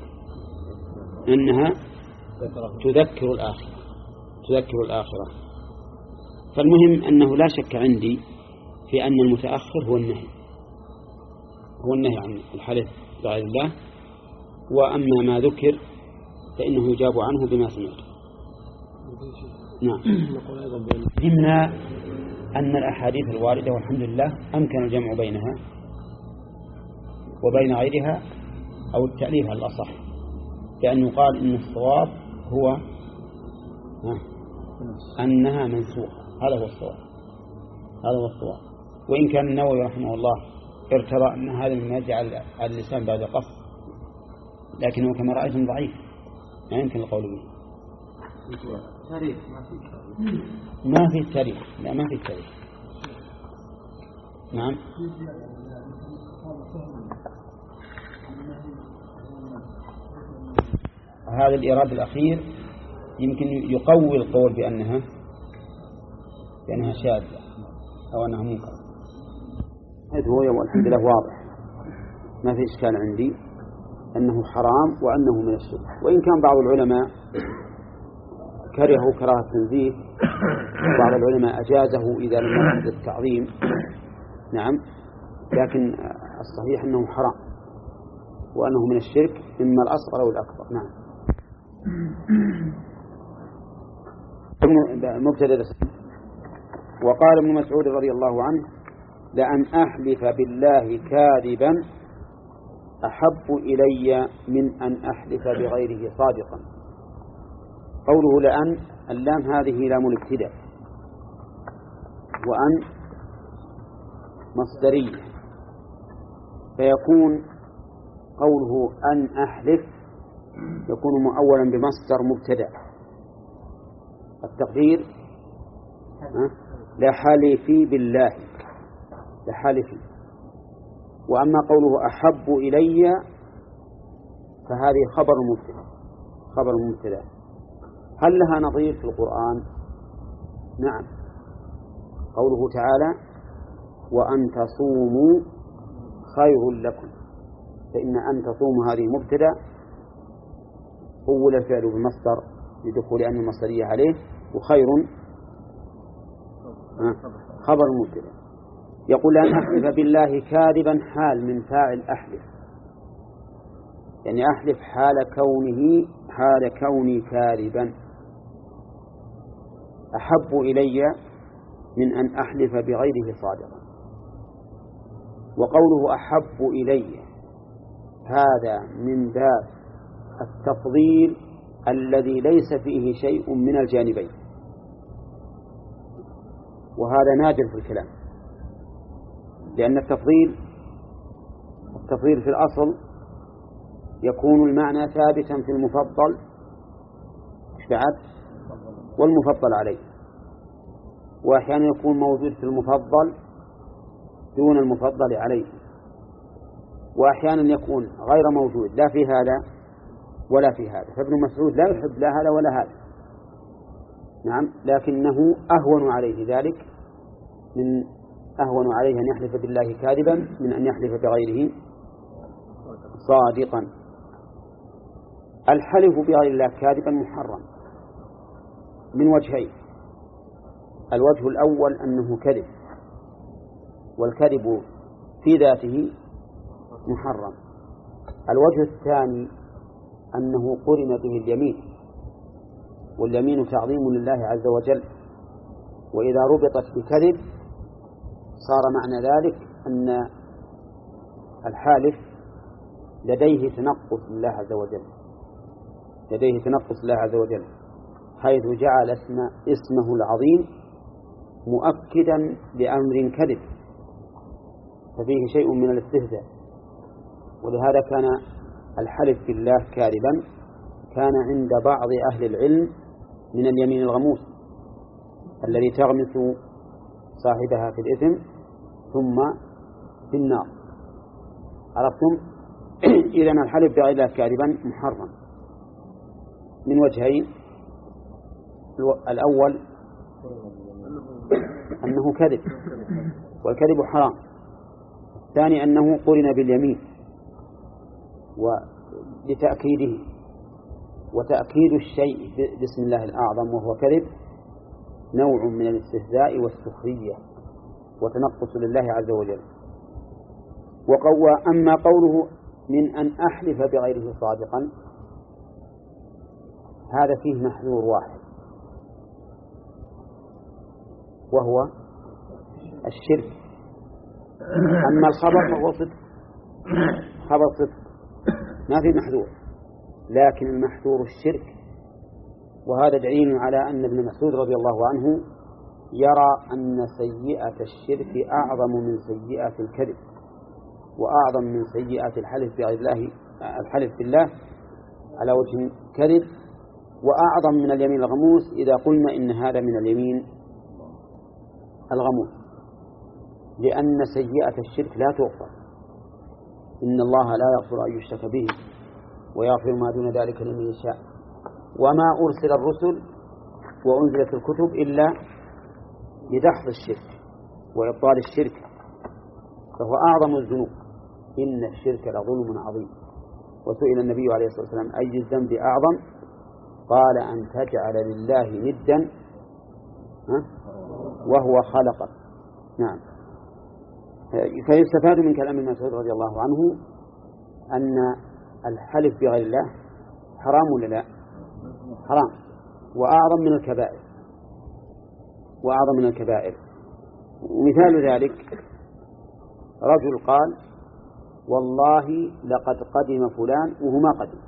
أنها تذكر الآخرة، تذكر الآخرة. فالمهم أنه لا شك عندي في أن المتأخر هو النهي، هو النهي عن الحلف بغير الله، وأما ما ذكر فإنه يجاب عنه بما سمعت. نعم. فهمنا أن الأحاديث الواردة والحمد لله أمكن الجمع بينها وبين غيرها أو التأليف على الأصح، لأنه قال إن الصواب هو أنها منسوخة، هذا هو الصواب، هذا هو الصواب. وإن كان النووي رحمه الله ارتضى أن هذا من يجعل على اللسان بعد قف، لكنه كما رأيتم ضعيف، ما يمكن القول به. ما في تاريخ، لا ما في تاريخ. نعم. هذا الإيراد الأخير يمكن يقوي القول بأنها بأنها شاذة أو أنها منكرة. هذا هو والحمد لله واضح، ما في إشكال عندي أنه حرام وأنه من الشرك. وإن كان بعض العلماء كرهوا كراهة التنزيه، بعض العلماء أجازه إذا لم يقصد التعظيم، نعم، لكن الصحيح أنه حرام وأنه من الشرك إما الأصغر أو الأكبر. نعم. مبتدأ. وقال ابن مسعود رضي الله عنه: لأن أحلف بالله كاذبا أحب إلي من أن أحلف بغيره صادقا. قوله لأن، اللام هذه لام الابتداء، وأن مصدرية، فيكون قوله أن أحلف يكون مؤولا بمصدر مبتدأ، التقدير لحلفي بالله، لحلفي. وأما قوله أحب إلي فهذه خبر مبتدأ، خبر مبتدأ. هل لها نظير في القرآن؟ نعم، قوله تعالى: وأن تصوموا خير لكم، فإن أن تصوموا هذه مبتدأ أول الفعل بمصدر لدخول أن المصدرية عليه، وخير خبر مبتدأ. يقول أن أحلف بالله كاذبا حال من فاعل أحلف، يعني أحلف حال كونه حال كوني كاذبا أحب إلي من أن أحلف بغيره صادقا. وقوله أحب إلي هذا من باب التفضيل الذي ليس فيه شيء من الجانبين، وهذا نادر في الكلام، لأن التفضيل التفضيل في الأصل يكون المعنى ثابتا في المفضل بعد والمفضل عليه، وأحيانا يكون موجود في المفضل دون المفضل عليه، وأحيانا يكون غير موجود لا في هذا ولا في هذا. فابن مسعود لا يحب لا هذا ولا هذا، نعم، لكنه أهون عليه ذلك من أهون عليه أن يحلف بالله كاذبا من أن يحلف بغيره صادقا. الحلف بغير الله كاذبا محرم من وجهين: الوجه الأول أنه كذب، والكذب في ذاته محرم. الوجه الثاني أنه قرن به اليمين، واليمين تعظيم لله عز وجل، وإذا ربطت بكذب صار معنى ذلك أن الحالف لديه تنقص لله عز وجل، لديه تنقص لله عز وجل، حيث جعل اسم اسمه العظيم مؤكدا لأمر كذب، ففيه شيء من الاستهزاء. ولهذا كان الحلف بالله كاذبا كان عند بعض أهل العلم من اليمين الغموس الذي تغمس صاحبها في الإثم ثم في النار. عرفتم؟ إذن الحلف بغير الله كاذبا محرم من وجهين: الأول أنه كذب والكذب حرام، الثاني أنه قرن باليمين ولتأكيده، وتأكيد الشيء باسم الله الأعظم وهو كذب نوع من الاستهزاء والسخرية وتنقص لله عز وجل. وقوى أما قوله من أن أحلف بغيره صادقا هذا فيه محذور واحد، وهو الشرك. أما الخبر فهو صدق، خبر صدق ما في محذور، لكن المحذور الشرك. وهذا دليل على أن ابن مسعود رضي الله عنه يرى أن سيئة الشرك أعظم من سيئة الكذب، وأعظم من سيئة الحلف بالله الحلف بالله على وجه كذب، وأعظم من اليمين الغموس إذا قلنا إن هذا من اليمين الغموس، لأن سيئة الشرك لا تغفر. إن الله لا يغفر أن يشرك به ويغفر ما دون ذلك لمن يشاء، وما أرسل الرسل وأنزلت الكتب إلا لدحض الشرك وإبطال الشرك، فهو أعظم الذنوب. إن الشرك لظلم عظيم. وسئل النبي عليه الصلاة والسلام أي الذنب أعظم؟ قال أن تجعل لله ندا وهو خلقك. نعم. فيستفاد من كلام ابن مسعود رضي الله عنه أن الحلف بغير الله حرام ولا لا؟ حرام، وأعظم من الكبائر، وأعظم من الكبائر. ومثال ذلك رجل قال والله لقد قدم فلان وهو ما قدم،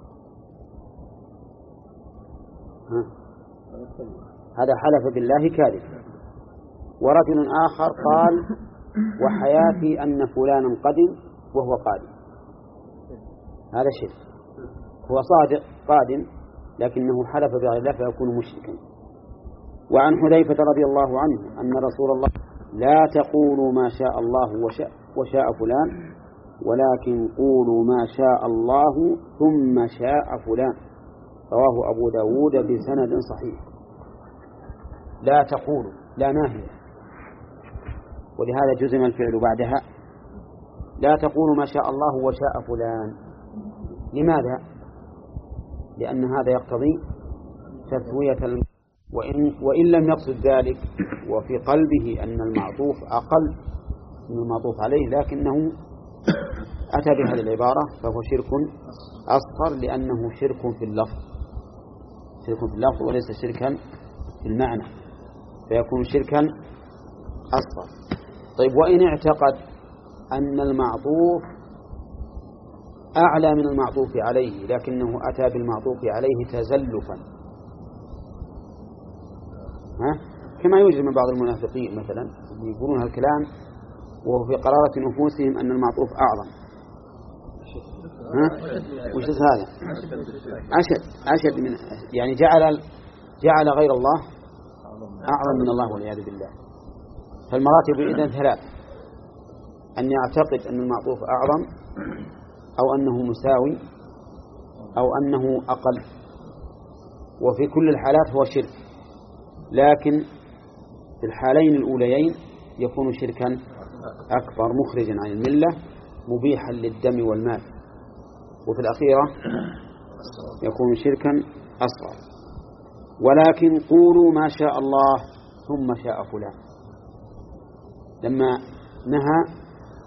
ها. هذا حلف بالله كاذب. ورجل آخر قال وحياتي أن فلانا قدم وهو قادم، هذا شرك. هو صادق قادم لكنه حلف بغير الله فيكون مشركا. وعن حذيفة رضي الله عنه أن رسول الله لا تقولوا ما شاء الله وشاء, وشاء فلان ولكن قولوا ما شاء الله ثم شاء فلان، رواه أبو داود بسند صحيح. لا تقولوا لا ناهية، ولهذا جزم الفعل بعدها. لا تقولوا ما شاء الله وشاء فلان. لماذا؟ لأن هذا يقتضي تسوية وإن, وإن لم يقصد ذلك وفي قلبه أن المعطوف أقل من المعطوف عليه لكنه أتى بهذه العبارة فهو شرك أصغر لأنه شرك في اللفظ شرك في اللفظ وليس شركا في المعنى فيكون شركا أصغر. طيب وإن اعتقد أن المعطوف أعلى من المعطوف عليه لكنه أتى بالمعطوف عليه تزلفا ها؟ كما يوجد من بعض المنافقين مثلا يقولون هالكلام وهو في قرارة نفوسهم أن المعطوف أعظم. ها؟ وش هذا؟ أشد أشد من يعني جعل جعل غير الله أعظم من الله والعياذ بالله. فالمراتب إذن ثلاث: أن يعتقد أن المعطوف أعظم أو أنه مساوي أو أنه أقل، وفي كل الحالات هو شرك، لكن في الحالين الأوليين يكون شركا أكبر مخرجا عن الملة مبيحا للدم والمال، وفي الأخيرة يكون شركا أصغر. ولكن قولوا ما شاء الله ثم شاء فلان، لما نهى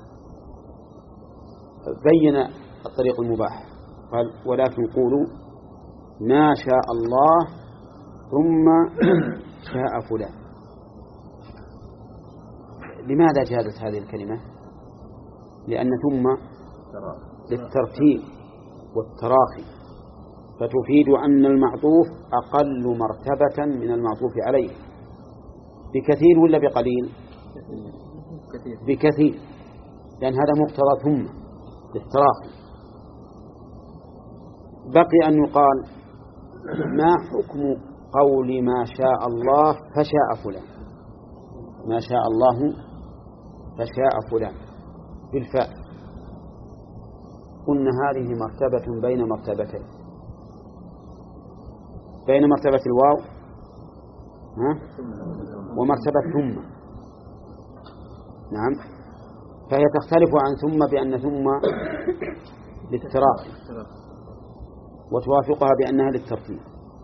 بين الطريق المباح قال ولكن قولوا ما شاء الله ثم شاء فلان. لماذا جازت هذه الكلمة؟ لأن ثم للترتيب والتراخي، فتفيد أن المعطوف أقل مرتبة من المعطوف عليه بكثير ولا بقليل؟ بكثير، لأن هذا مقتضى ثم للتراخي. بقي أن يقال ما حكم قول ما شاء الله فشاء فلان، ما شاء الله فشاء فلان بالفاء. قلنا هذه مرتبة بين مرتبتين، بين مرتبة الواو ها ومرتبة ثم. نعم، فهي تختلف عن ثم بأن ثم للتراخي وتوافقها بأنها للترتيب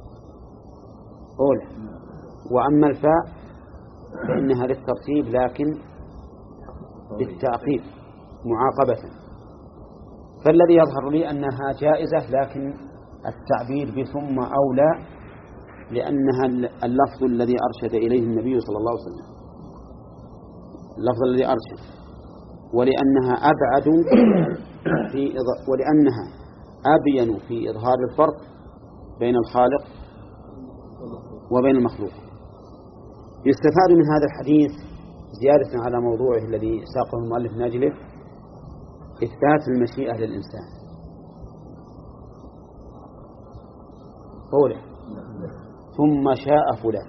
أولى، وأما الفاء فإنها للترتيب لكن للتعقيب معاقبة. فالذي يظهر لي أنها جائزة، لكن التعبير بثم أولى لأنها اللفظ الذي أرشد إليه النبي صلى الله عليه وسلم، اللفظ الذي أرشد، ولأنها أبعد في إض... ولأنها أبين في إظهار الفرق بين الخالق وبين المخلوق. يستفاد من هذا الحديث زيادة على موضوعه الذي ساقه المؤلف من أجله إثبات المشيئة للإنسان. قوله ثم شاء فلان،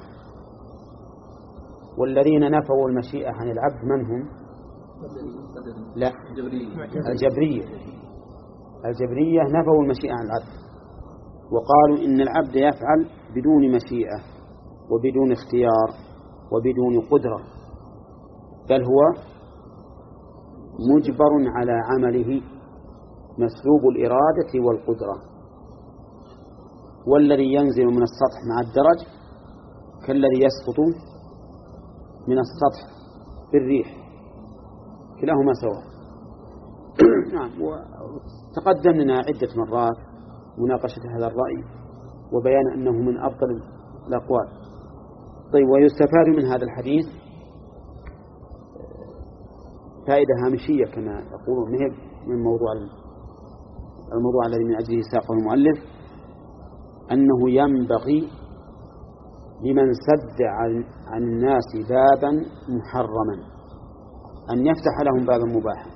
والذين نفوا المشيئة عن العبد من هم؟ لا، الجبرية. الجبرية نفوا المشيئة عن العبد وقالوا إن العبد يفعل بدون مشيئة وبدون اختيار وبدون قدرة، بل هو مجبر على عمله مسلوب الإرادة والقدرة. والذي ينزل من السطح مع الدرج كالذي يسقط من السطح بالريح، كلاهما سواء. نعم، وتقدم لنا عدة مرات مناقشة هذا الرأي وبيان أنه من أفضل الأقوال. طيب، ويستفاد من هذا الحديث فائدة هامشية كما يقولون، نهب من موضوع الموضوع الذي من أجله ساقه المؤلف، أنه ينبغي لمن سد عن الناس بابا محرما أن يفتح لهم بابا مباحا.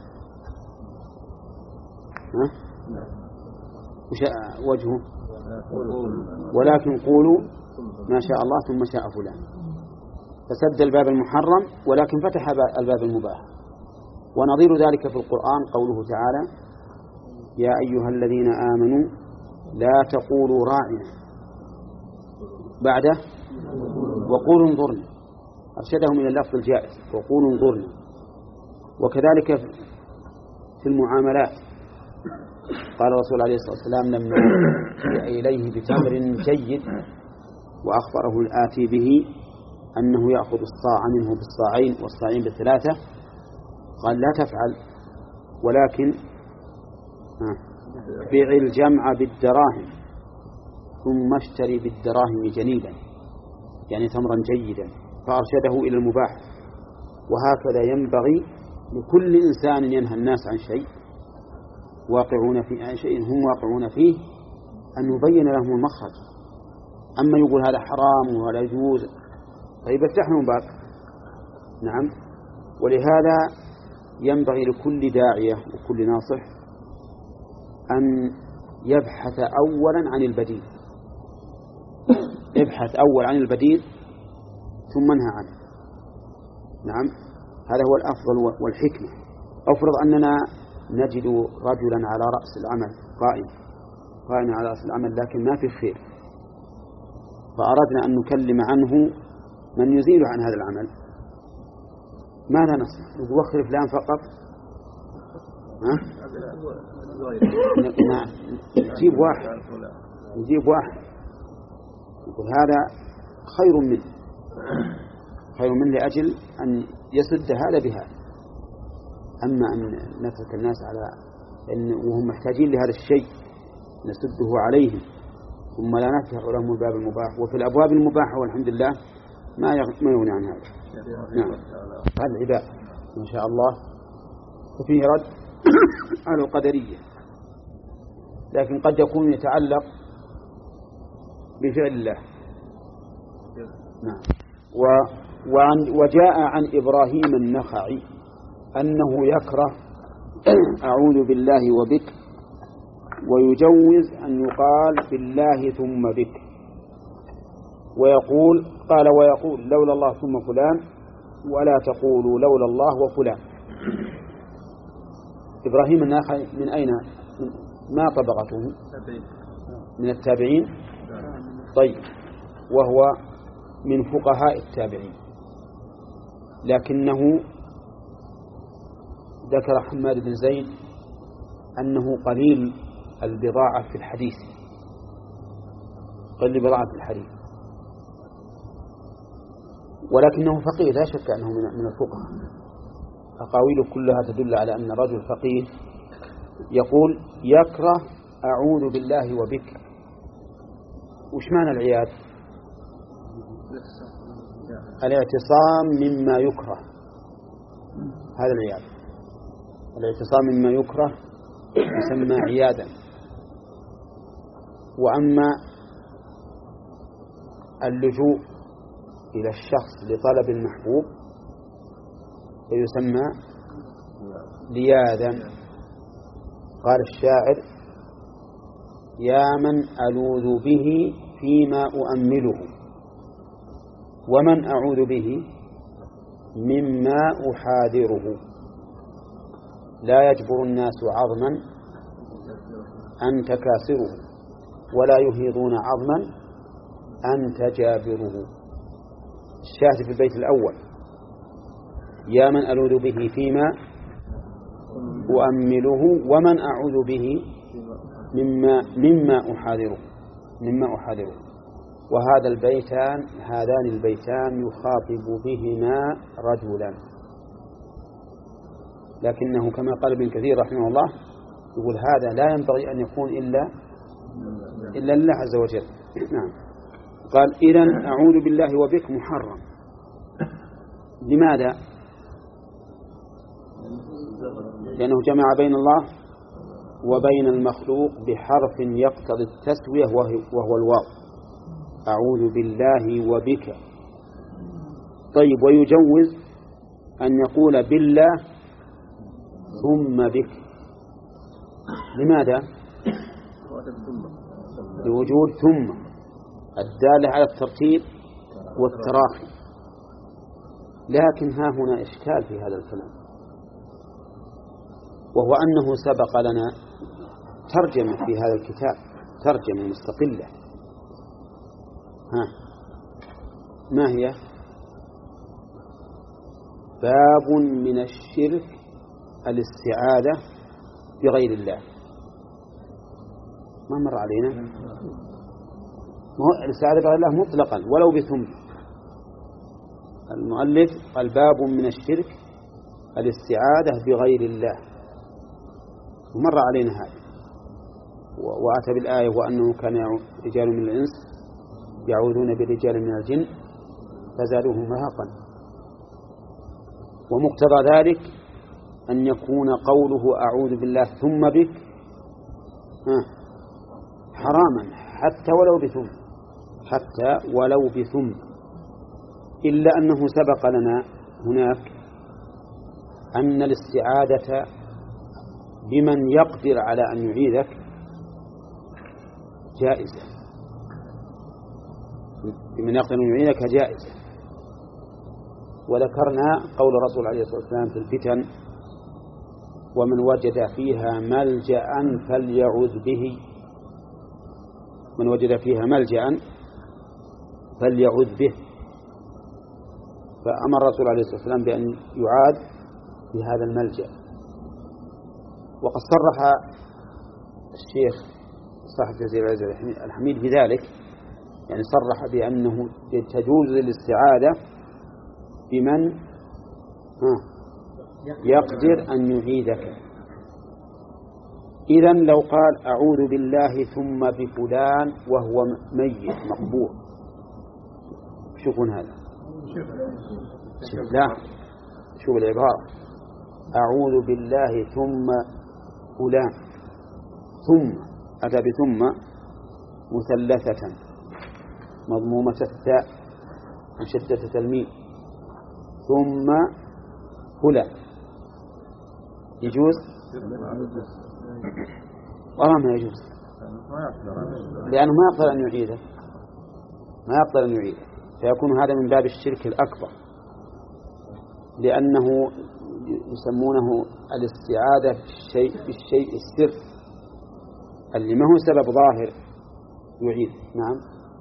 ها؟ وش وجهه؟ ولكن قولوا ما شاء الله ثم شاء فلان، فسد الباب المحرم ولكن فتح الباب المباح. ونظير ذلك في القرآن قوله تعالى يا أيها الذين آمنوا لا تقولوا راعنا بعده وقولوا انظرنا، أرشدهم إلى اللفظ الجائز وقولوا انظرنا. وكذلك في المعاملات قال الرسول عليه الصلاة والسلام لما جاء إليه بتمر جيد وأخبره الآتي به أنه يأخذ الصاع منه بالصاعين والصاعين بالثلاثة، قال لا تفعل، ولكن بيع الجمع بالدراهم ثم اشتري بالدراهم جنيبا، يعني تمرا جيدا، فأرشده إلى المباح. وهكذا ينبغي لكل إنسان ينهى الناس عن شيء واقعون في عن شيء هم واقعون فيه أن يبين لهم المخرج. أما يقول هذا حرام ولا يجوز، طيب افتح لهم باب. نعم. ولهذا ينبغي لكل داعية وكل ناصح أن يبحث أولا عن البديل، ابحث أول عن البديل ثم انهى عنه. نعم، هذا هو الأفضل والحكمة. أفرض أننا نجد رجلا على رأس العمل قائم قائم على رأس العمل لكن ما في خير، فأردنا أن نكلم عنه من يزيل عن هذا العمل، ماذا نصنع؟ نقول وخر فلان فقط؟ ها؟ نجيب واحد نجيب واحد يقول هذا خير منه خير منه لأجل أن يسد هذا بهذا. أما أن نترك الناس على إن وهم محتاجين لهذا الشيء نسده عليهم ثم لا نفتح لهم الباب المباح، وفي الأبواب المباحة والحمد لله ما ما يغني عن هذا. نعم، هذا العباء ما شاء الله. وفيه رد على القدرية، لكن قد يكون يتعلق بفعل الله. نعم. وعن وجاء عن إبراهيم النخعي أنه يكره أعوذ بالله وبك، ويجوز أن يقال بالله ثم بك، ويقول قال ويقول لولا الله ثم فلان، ولا تقولوا لولا الله وفلان. إبراهيم النخعي من أين؟ ما طبقته؟ من التابعين. طيب، وهو من فقهاء التابعين، لكنه ذكر حماد بن زيد أنه قليل البضاعة في الحديث، قليل البضاعة في الحديث، ولكنه فقيه لا شك أنه من الفقهاء. أقاويله كلها تدل على أن رجل فقيه. يقول يكره أعوذ بالله وبك. وش معنى العياذ؟ الاعتصام مما يكره، هذا العياذ. الاعتصام مما يكره يسمى عيادا. وأما اللجوء إلى الشخص لطلب المحبوب فيسمى لياذا. قال الشاعر يا من ألوذ به فيما أؤمله، ومن أعوذ به مما أحاذره. لا يجبر الناس عظما أنت كاسره، ولا يهيضون عظما أنت جابره. الشاهد في البيت الأول يا من ألوذ به فيما أؤمله، ومن أعوذ به مما مما أحاذره مما أحاذره. وهذا البيتان هذان البيتان يخاطب بهما رجلا، لكنه كما قال ابن كثير رحمه الله يقول هذا لا ينبغي أن يكون إلا إلا لله عز وجل. نعم. قال إذن أعوذ بالله وبك محرم. لماذا؟ لأنه جمع بين الله وبين المخلوق بحرف يقتضي التسوية وهو الواو. أعوذ بالله وبك. طيب، ويجوز أن يقول بالله ثم بك. لماذا؟ لوجود ثم الدالة على الترتيب والتراخي. لكن ها هنا إشكال في هذا الكلام، وهو أنه سبق لنا ترجمة في هذا الكتاب، ترجمة مستقلة. ها ما هي؟ باب من الشرك الاستعاذة بغير الله. ما مر علينا؟ الاستعاذة بغير الله مطلقا ولو بثم. المؤلف قال باب من الشرك الاستعاذة بغير الله، ومر علينا هذا، وأتى بالآية وأنه كان رجال من الإنس يعوذون برجال من الجن فزادوهم رهقا. ومقتضى ذلك أن يكون قوله أعوذ بالله ثم بك حراما حتى ولو بثم، حتى ولو بثم، إلا أنه سبق لنا هناك أن الاستعاذة بمن يقدر على أن يعيذك جائزة، بمن يقدر أن يعيذك جائزة. وذكرنا قول الرسول عليه الصلاة والسلام في الفتن ومن وجد فيها ملجأ فليعوذ به، من وجد فيها ملجأ فليعوذ به. فأمر الرسول عليه الصلاة والسلام بأن يعاد بهذا الملجأ. وقد صرح الشيخ صاحب تفسير العزيز الحميد بذلك، يعني صرح بأنه تجوز الاستعاذة بمن يقدر أن يعيذك. إذن لو قال أعوذ بالله ثم بفلان وهو ميت مقبور، شوفون هذا، لا شوف العبارة، أعوذ بالله ثم فلان، ثم أتى بثم مثلثة مضمومة التاء مشددة الميم، ثم فلان، يجوز؟ والله ما يجوز، لأنه ما يقدر أن يعيده، ما يقدر أن يعيده، فيكون هذا من باب الشرك الأكبر، لأنه يسمونه الاستعاذة بالشيء, بالشيء السر اللي ما هو سبب ظاهر يعيد. نعم.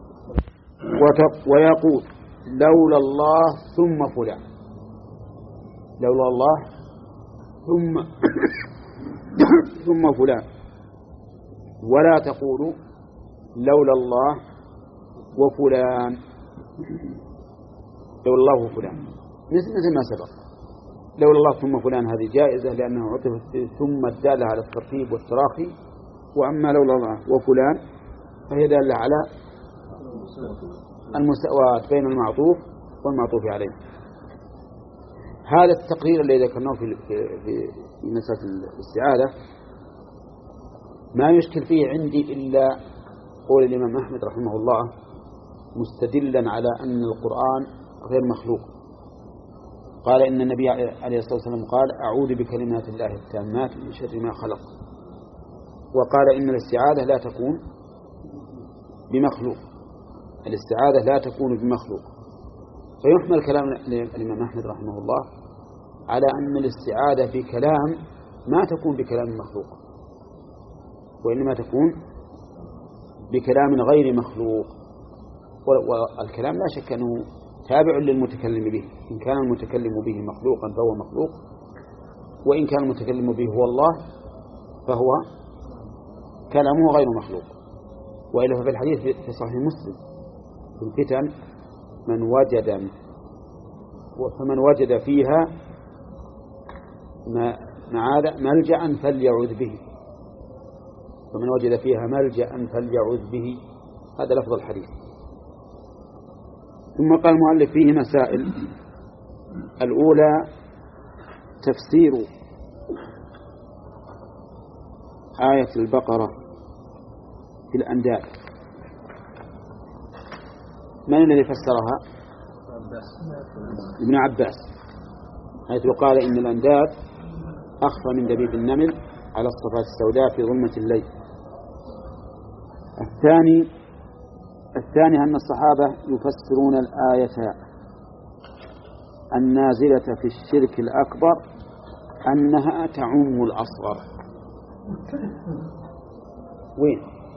ويقول لولا الله ثم فلان، لولا الله ثم ثم فلان، ولا تقولوا لولا الله وفلان، لولا الله وفلان، مثل ما سبق. لولا الله ثم فلان هذه جائزة لأنه عطفت ثم الدالة على الترتيب والتراخي، وأما لولا الله وفلان فهي دالة على المساواة بين المعطوف والمعطوف عليه. هذا التقرير الذي ذكرناه في في مسألة الاستعاذة ما يشكل فيه عندي إلا قول الإمام أحمد رحمه الله مستدلا على أن القرآن غير مخلوق. قال إن النبي عليه الصلاة والسلام قال أعوذ بكلمات الله التامات من شر ما خلق، وقال إن الاستعاذة لا تكون بمخلوق، الاستعاذة لا تكون بمخلوق. فيحمل كلام الإمام أحمد رحمه الله على أن الاستعاذة بكلام ما تكون بكلام مخلوق، وإنما تكون بكلام غير مخلوق. والكلام لا شك أنه تابع للمتكلم به، إن كان المتكلم به مخلوقا فهو مخلوق، وإن كان المتكلم به هو الله فهو كلامه غير مخلوق. وإلا ففي الحديث في صحيح مسلم في الفتن من وجد فمن وجد فيها ملجأ فليعوذ به، فمن وجد فيها ملجأ فليعوذ به، هذا لفظ الحديث. ثم قال المؤلف فيه مسائل. الأولى تفسير آية البقرة في الأنداد. من الذي فسرها؟ ابن عباس، حيث قال إن الأنداد أخفى من دبيب النمل على الصفات السوداء في ظلمة الليل. الثاني الثاني أن الصحابة يفسرون الآية النازلة في الشرك الأكبر أنها تعم الأصغر. وين؟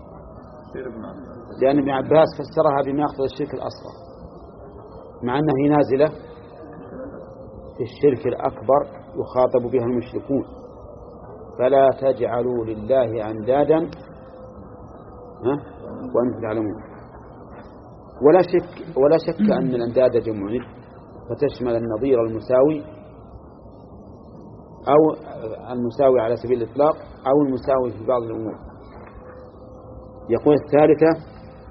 لأن ابن عباس فسرها بما يقتضي الشرك الأصغر، مع أنها نازلة في الشرك الأكبر يخاطب بها المشركون، فلا تجعلوا لله أندادا وأنتم تعلمون. ولا شك ولا شك أن الأنداد جمع ند، فتشمل النظير المساوي أو المساوي على سبيل الإطلاق أو المساوي في بعض الأمور. يقول الثالثة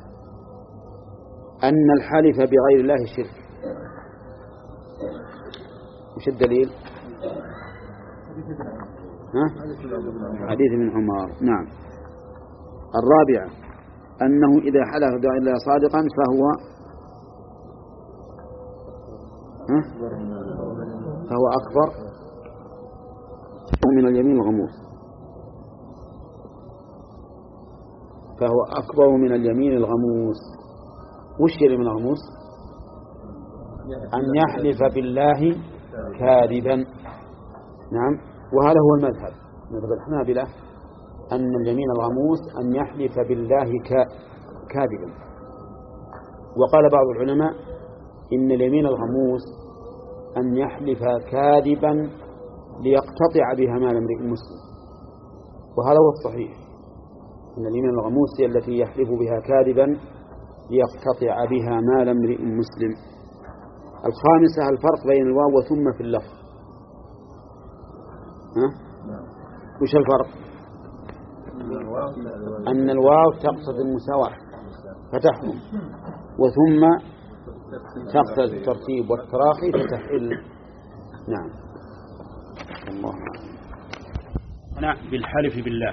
أن الحلف بغير الله شرك. وش الدليل؟ ها؟ حديث من عمر. نعم. الرابعة أنه إذا حلف بغير الله صادقا فهو ها؟ فهو أكبر من اليمين الغموس، فهو أكبر من اليمين الغموس. وش اليمين الغموس؟ أن يحلف بالله كاذبا. نعم. وهذا هو المذهب مذهب الحنابلة، أن اليمين الغموس أن يحلف بالله كاذبا. وقال بعض العلماء إن اليمين الغموس أن يحلف كاذبا ليقتطع بها مال امرئ مسلم، وهذا هو الصحيح، أن اليمين الغموس هي التي يحلف بها كاذبا ليقتطع بها مال امرئ مسلم. الخامسة الفرق بين الواو وثم في اللفظ. ها؟ وش الفرق؟ أن الواو تقصد المساواة فتحكم، وثم تقصد الترتيب والتراخي فتحل. نعم. الله أعلم. بالحلف بالله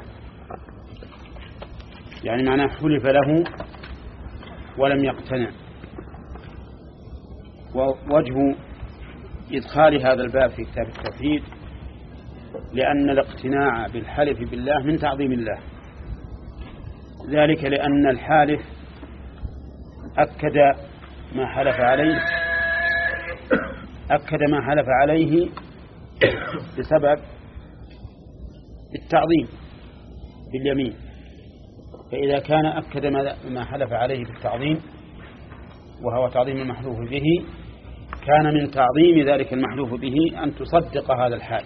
يعني معناه حلف له ولم يقتنع. ووجه إدخال هذا الباب في كتاب التوحيد لأن الاقتناع بالحلف بالله من تعظيم الله، ذلك لأن الحالف أكد ما حلف عليه أكد ما حلف عليه بسبب التعظيم باليمين. فإذا كان أكد ما حلف عليه بالتعظيم وهو تعظيم المحلوف به، كان من تعظيم ذلك المحلوف به أن تصدق هذا الحال.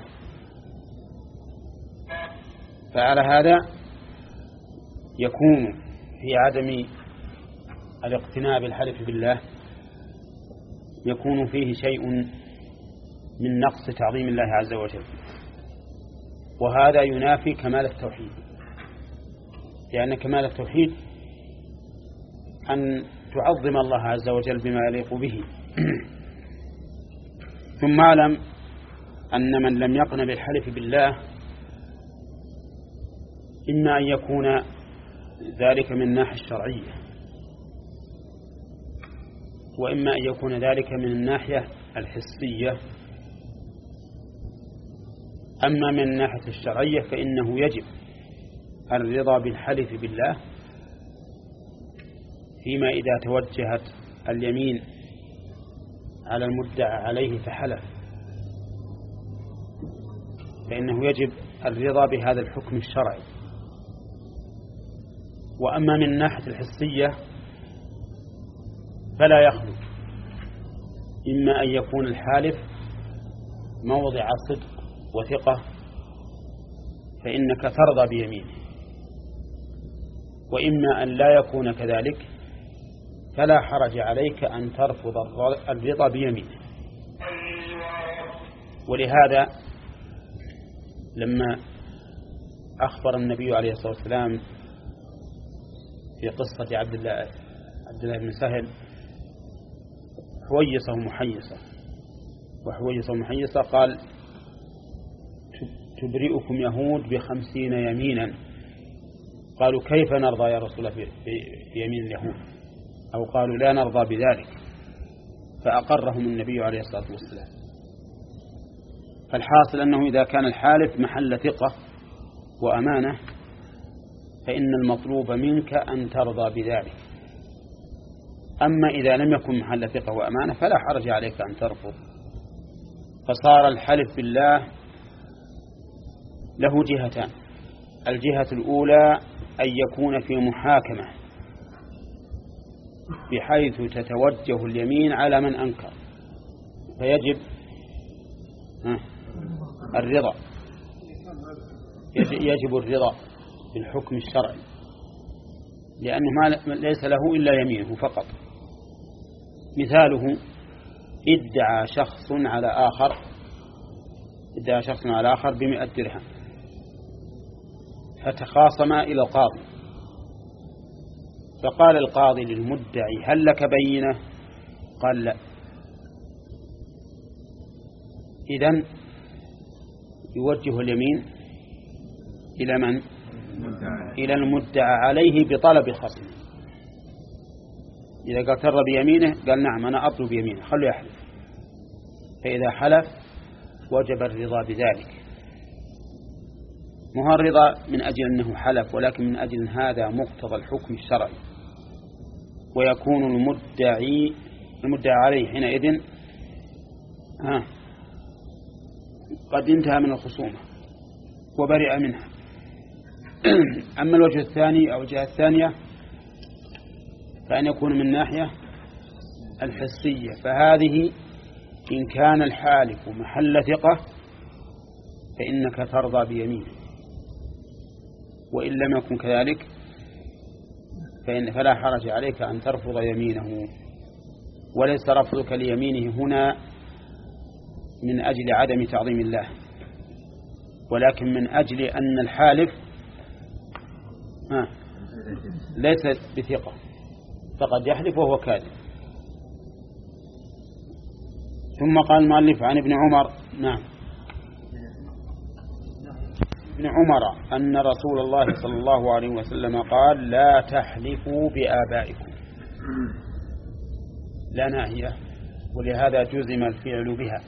فعلى هذا يكون في عدم الاقتناع بالحلف بالله يكون فيه شيء من نقص تعظيم الله عز وجل، وهذا ينافي كمال التوحيد، لأن كمال التوحيد أن تعظم الله عز وجل بما يليق به. ثم اعلم أن من لم يقنع بالحلف بالله إما أن يكون ذلك من الناحية الشرعية، وإما أن يكون ذلك من الناحية الحسية. أما من الناحية الشرعية فإنه يجب الرضا بالحلف بالله فيما إذا توجهت اليمين على المدعى عليه فحلف، فإنه يجب الرضا بهذا الحكم الشرعي. وأما من الناحية الحسية فلا يخلو إما أن يكون الحالف موضع صدق وثقة فإنك ترضى بيمينه، وإما أن لا يكون كذلك فلا حرج عليك أن ترفض الرضا بيمينه. ولهذا لما أخبر النبي عليه الصلاة والسلام في قصة عبد الله عبد الله بن سهل حويصة ومحيصة وحويصة ومحيصة قال: تبرئكم يهود بخمسين يمينا. قالوا: كيف نرضى يا رسول الله بيمين اليهود؟ أو قالوا: لا نرضى بذلك. فأقرهم النبي عليه الصلاة والسلام. فالحاصل أنه إذا كان الحالف محل ثقة وأمانة فإن المطلوب منك أن ترضى بذلك. أما إذا لم يكن محل ثقة وأمانة فلا حرج عليك أن ترفض. فصار الحلف بالله له جهتان: الجهة الأولى أن يكون في محاكمة بحيث تتوجه اليمين على من أنكر، فيجب الرضا يجب الرضا بالحكم الشرعي، لأنه ما ليس له إلا يمينه فقط، مثاله: ادعى شخص على آخر ادعى شخص على آخر بمئة درهم، فتخاصما إلى القاضي، فقال القاضي للمدعي: هل لك بينة؟ قال: لا. إذن يوجه اليمين إلى من؟ إلى المدعى عليه بطلب الخصم. إذا قتر بيمينه قال: نعم أنا أطلب يمينه، خلوا يحلف. فإذا حلف وجب الرضا بذلك، مو الرضا من أجل أنه حلف، ولكن من أجل هذا مقتضى الحكم الشرعي، ويكون المدعي المدعى عليه حينئذ ها قد انتهى من الخصومة وبرئ منها. أما الوجه الثاني أو الجهة الثانية فأن يكون من ناحية الحسية، فهذه إن كان الحالف محل ثقة فإنك ترضى بيمينه، وإن لم يكن كذلك فإن فلا حرج عليك أن ترفض يمينه. وليس رفضك ليمينه هنا من أجل عدم تعظيم الله، ولكن من أجل أن الحالف ليس بثقة، فقد يحلف وهو كاذب. ثم قال المؤلف عن ابن عمر نعم ابن عمر أن رسول الله صلى الله عليه وسلم قال: لا تحلفوا بآبائكم. لا ناهية، ولهذا جزم الفعل بها.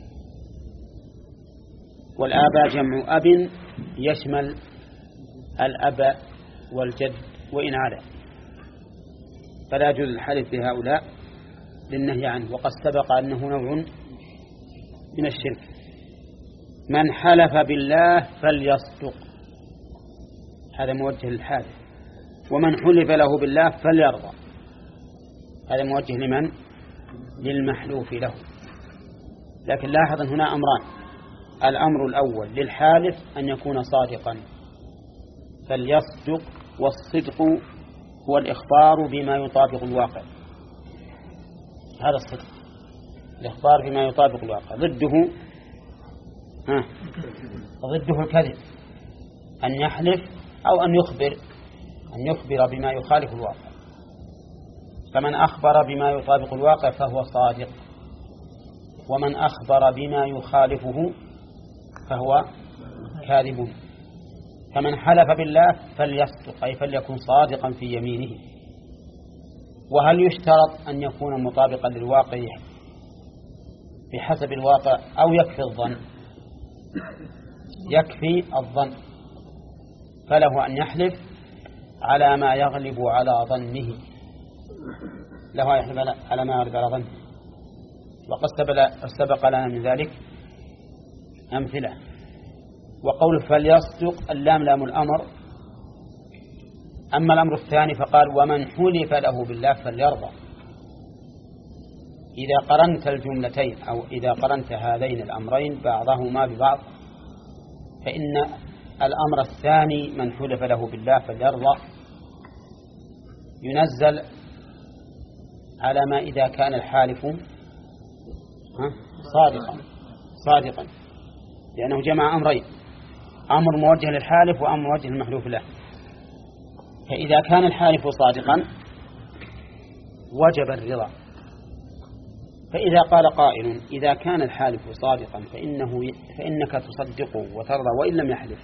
والآباء جمع أب يشمل الأب والجد وإن عدا، فلا يجوز الحلف بهؤلاء للنهي عنه. وقد سبق أنه نوع من الشرك. من حلف بالله فليصدق، هذا موجه للحالف. ومن حلف له بالله فليرضى، هذا موجه لمن؟ للمحلوف له. لكن لاحظ هنا أمران: الأمر الأول للحالف أن يكون صادقا، فليصدق، والصدق هو الإخبار بما يطابق الواقع. هذا الصدق، الإخبار بما يطابق الواقع. ضده ها ضده الكذب، أن يحلف أو أن يخبر أن يخبر بما يخالف الواقع. فمن أخبر بما يطابق الواقع فهو صادق، ومن أخبر بما يخالفه فهو كاذب. فمن حلف بالله فليصدق، أي فليكن صادقا في يمينه. وهل يشترط أن يكون مطابقا للواقع بحسب الواقع أو يكفي الظن؟ يكفي الظن، فله أن يحلف على ما يغلب على ظنه له يحلف على ما يغلب على ظنه. وقد سبق لنا من ذلك أمثلة. وقول فليصدق اللام لام الأمر. أما الأمر الثاني فقال: ومن حلف له بالله فليرضى. إذا قرنت الجملتين أو إذا قرنت هذين الأمرين بعضهما ببعض فإن الأمر الثاني من حلف له بالله فليرضى ينزل على ما إذا كان الحالف صادقا صادقا لأنه جمع أمرين: أمر موجه للحالف وأمر موجه للمحلوف له. فإذا كان الحالف صادقا وجب الرضا. فإذا قال قائل: إذا كان الحالف صادقا فإنه فإنك تصدقه وترضى وإن لم يحلف،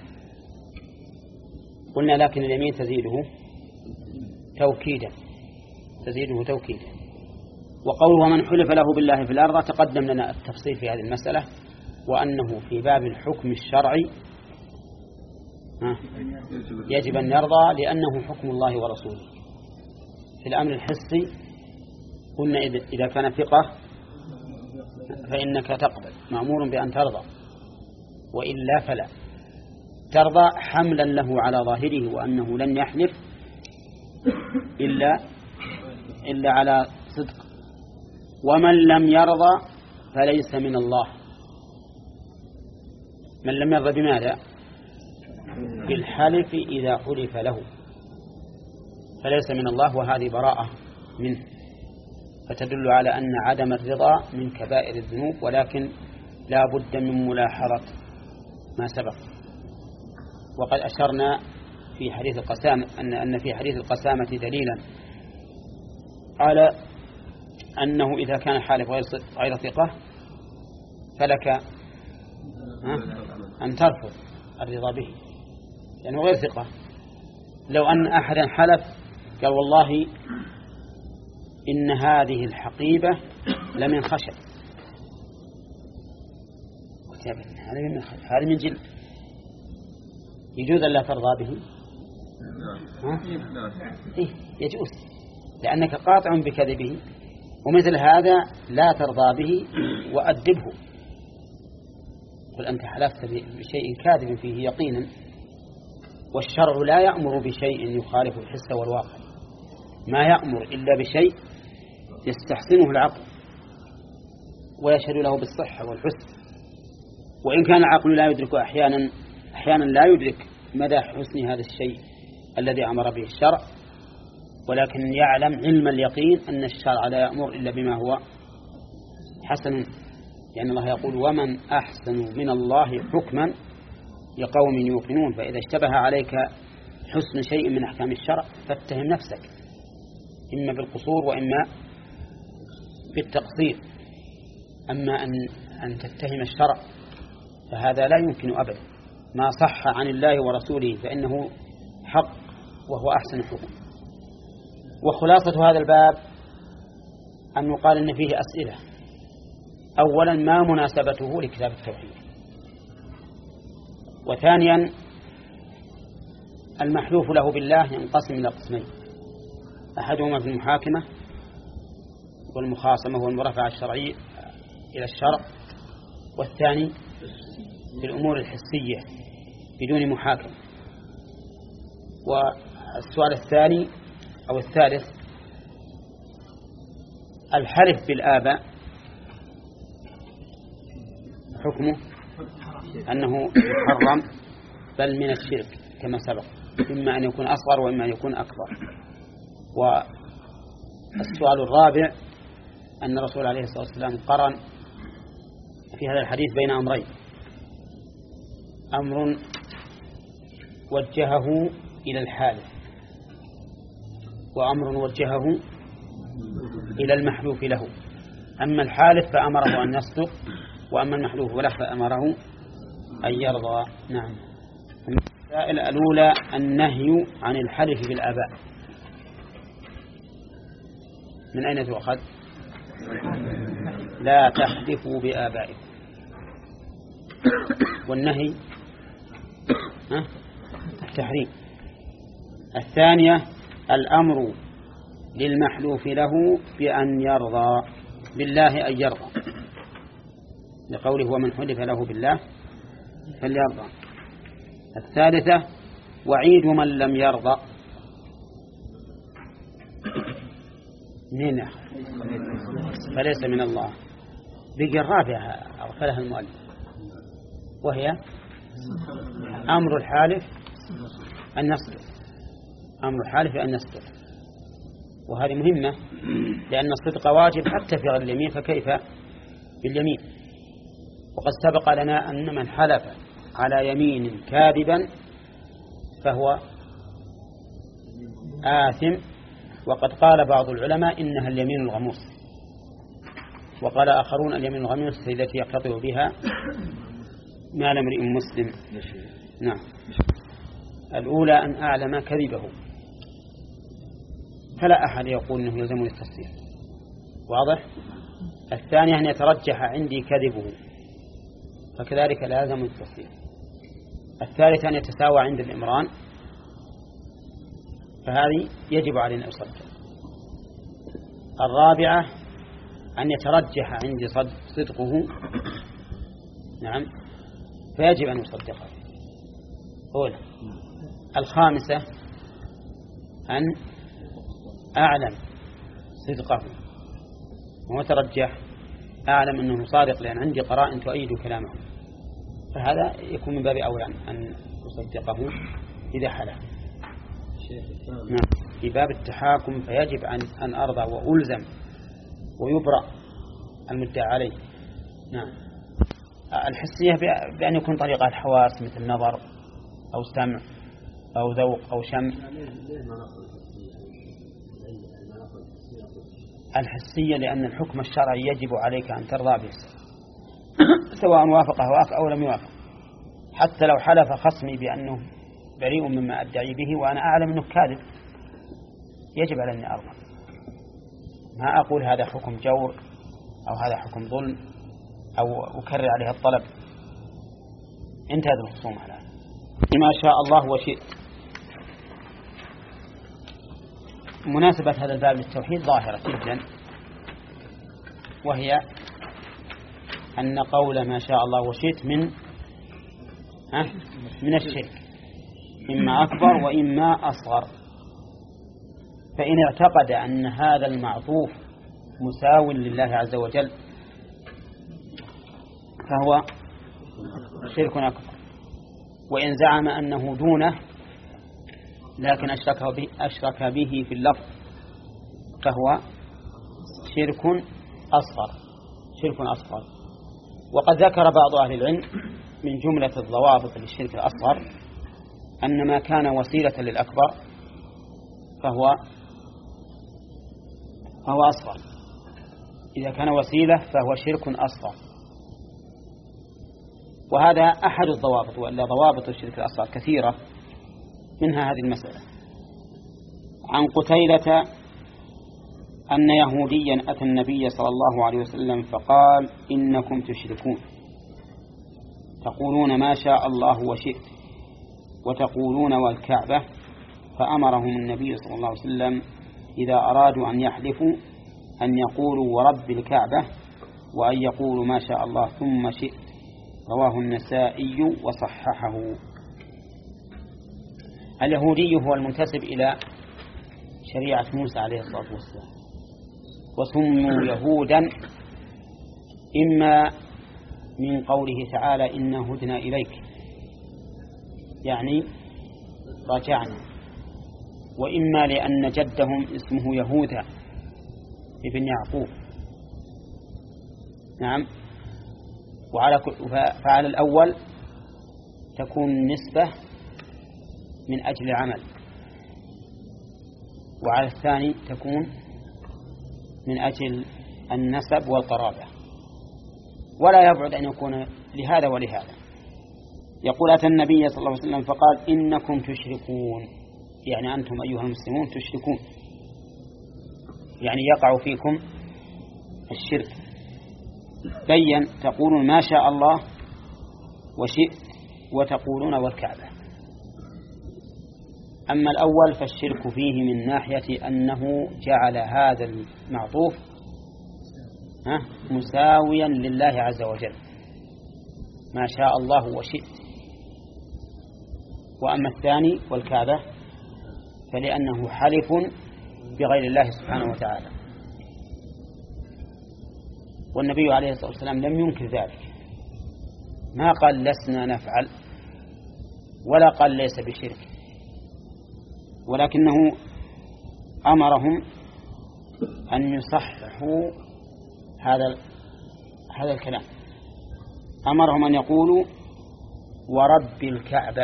قلنا لكن اليمين تزيده توكيدا تزيده توكيدا. وقول ومن حلف له بالله في الأرض تقدم لنا التفصيل في هذه المسألة، وأنه في باب الحكم الشرعي يجب أن يرضى لأنه حكم الله ورسوله. في الأمر الحسي قلنا إذا كان ثقة فإنك تقبل، مأمور بأن ترضى، وإلا فلا. ترضى حملا له على ظاهره وأنه لن يحلف إلا إلا على صدق. ومن لم يرضى فليس من الله. من لم يرضى بماذا؟ بالحلف إذا حلف له فليس من الله، وهذه براءة منه. فتدل على أن عدم الرضا من كبائر الذنوب، ولكن لا بد من ملاحظة ما سبق. وقد أشرنا في حديث القسامة أن أن في حديث القسامة دليلا على أنه إذا كان حالف غير ثقة فلك أن ترفض الرضا به لأنه غير ثقة. لو أن أحدا حلف قال والله إن هذه الحقيبة لمن خشب، هذا من جلد، يجوز أن لا ترضى به؟ ها؟ إيه يجوز، لأنك قاطع بكذبه. ومثل هذا لا ترضى به وأدبه، قل أنت حلفت بشيء كاذب فيه يقينا، والشرع لا يأمر بشيء يخالف الحس والواقع، ما يأمر إلا بشيء يستحسنه العقل ويشهد له بالصحة والحسن، وإن كان العقل لا يدرك أحيانا أحيانا لا يدرك مدى حسن هذا الشيء الذي أمر به الشرع، ولكن يعلم علم اليقين أن الشرع لا يأمر إلا بما هو حسن، لأن يعني الله يقول ومن أحسن من الله حكما لقوم يوقنون. فإذا اشتبه عليك حسن شيء من أحكام الشرع فاتهم نفسك، إما بالقصور وإما بالتقصير. أما أن أن تتهم الشرع فهذا لا يمكن أبدا، ما صح عن الله ورسوله فإنه حق وهو أحسن حكم. وخلاصة هذا الباب أن يقال إن فيه أسئلة. أولا ما مناسبته لكتاب التوحيد، وثانيا المحلوف له بالله ينقسم إلى قسمين، أحدهما في المحاكمة والمخاصمة والمرافعة الشرعية إلى الشرع، والثاني في الأمور الحسية بدون محاكمة. والسؤال الثاني أو الثالث الحلف بالآباء حكمه أنه محرم بل من الشرك كما سبق، إما أن يكون أصغر وإما أن يكون أكبر. والسؤال الرابع أن الرسول عليه الصلاة والسلام قرن في هذا الحديث بين أمرين، أمر وجهه إلى الحالف وأمر وجهه إلى المحلوف له. أما الحالف فأمره أن يصدق، وأما المحلوف له فأمره أن يرضى. نعم. المسائل الأولى النهي عن الحلف بالآباء، من أين تؤخذ؟ لا تحلفوا بآبائكم، والنهي التحريم. الثانية الأمر للمحلوف له بأن يرضى بالله أن يرضى، لقوله ومن حلف له بالله فليرضى. الثالثة وعيد من لم يرضى، من فليس من الله. بقي الرابعة أغفلها المؤلف، وهي أمر الحالف أن يصدق، أمر الحالف أن يصدق، وهذه مهمة لأن الصدق واجب حتى في غير اليمين، فكيف باليمين؟ وقد سبق لنا أن من حلف على يمين كاذبا فهو آثم، وقد قال بعض العلماء إنها اليمين الغموس، وقال آخرون اليمين الغموس التي يقتطع بها مال امرئ مسلم. نعم. الأولى أن أعلم كذبه، فلا أحد يقول أنه يلزمني التصديق، واضح. الثانية أن يترجح عندي كذبه، فكذلك لا يلزم التصديق. الثالثة أن يتساوى عند الإمران، فهذه يجب علينا أن نصدق. الرابعة أن يترجح عندي صدقه، نعم، فيجب أن نصدقه. أولا. الخامسة أن أعلم صدقه وترجح، أعلم أنه صادق لأن عندي قرائن تؤيد كلامه، فهذا يكون من باب أولى أن أصدقه إذا حلف. نعم. في باب التحاكم فيجب أن أن أرضى وألزم ويبرأ المدعى عليه. نعم. الحسية بأن يكون طريقة الحواس مثل نظر أو سمع أو ذوق أو شم. الحسية لأن الحكم الشرعي يجب عليك أن ترضى به سواء وافق هواك أو لم يوافق. حتى لو حلف خصمي بأنه بريء مما أدعي به وأنا أعلم أنه كاذب يجب علي أن أرضى. ما أقول هذا حكم جور أو هذا حكم ظلم أو أكرر عليه الطلب. انتهت الخصومة الآن. ما شاء الله وشئت. مناسبة هذا الباب للتوحيد ظاهرة جدا، وهي أن قول ما شاء الله وشئت من ها من الشرك، إما أكبر وإما أصغر. فإن اعتقد أن هذا المعطوف مساو لله عز وجل فهو شرك أكبر، وإن زعم أنه دونه لكن أشرك به, أشرك به في اللفظ فهو شرك أصغر شرك أصغر. وقد ذكر بعض أهل العلم من جملة الضوابط للشرك الأصغر أن ما كان وسيلة للأكبر فهو فهو أصغر. إذا كان وسيلة فهو شرك أصغر، وهذا أحد الضوابط، وإلا ضوابط الشرك الأصغر كثيرة، منها هذه المسألة. عن قتيلة أن يهوديا أتى النبي صلى الله عليه وسلم فقال إنكم تشركون تقولون ما شاء الله وشئت وتقولون والكعبة، فأمرهم النبي صلى الله عليه وسلم إذا أرادوا أن يحلفوا أن يقولوا ورب الكعبة وأن يقولوا ما شاء الله ثم شئت. رواه النسائي وصححه. اليهودي هو المنتسب إلى شريعة موسى عليه الصلاة والسلام، وسموا يهودا إما من قوله تعالى إنا هدنا إليك يعني رجعنا، وإما لأن جدهم اسمه يهوذا ابن يعقوب. نعم. وعلى فعلى الأول تكون النسبة من أجل عمل، وعلى الثاني تكون من أجل النسب والقرابة، ولا يبعد أن يكون لهذا ولهذا. يقول أتى النبي صلى الله عليه وسلم فقال إنكم تشركون، يعني أنتم أيها المسلمون تشركون، يعني يقع فيكم الشرك. بين تقولون ما شاء الله وشئت وتقولون والكعبة. أما الأول فالشرك فيه من ناحية أنه جعل هذا المعطوف مساويا لله عز وجل ما شاء الله وشئت. وأما الثاني والكعبة فلأنه حلف بغير الله سبحانه وتعالى، والنبي عليه الصلاة والسلام لم ينكر ذلك، ما قال لسنا نفعل ولا قال ليس بشرك، ولكنه أمرهم أن يصححوا هذا هذا الكلام. أمرهم أن يقولوا ورب الكعبة،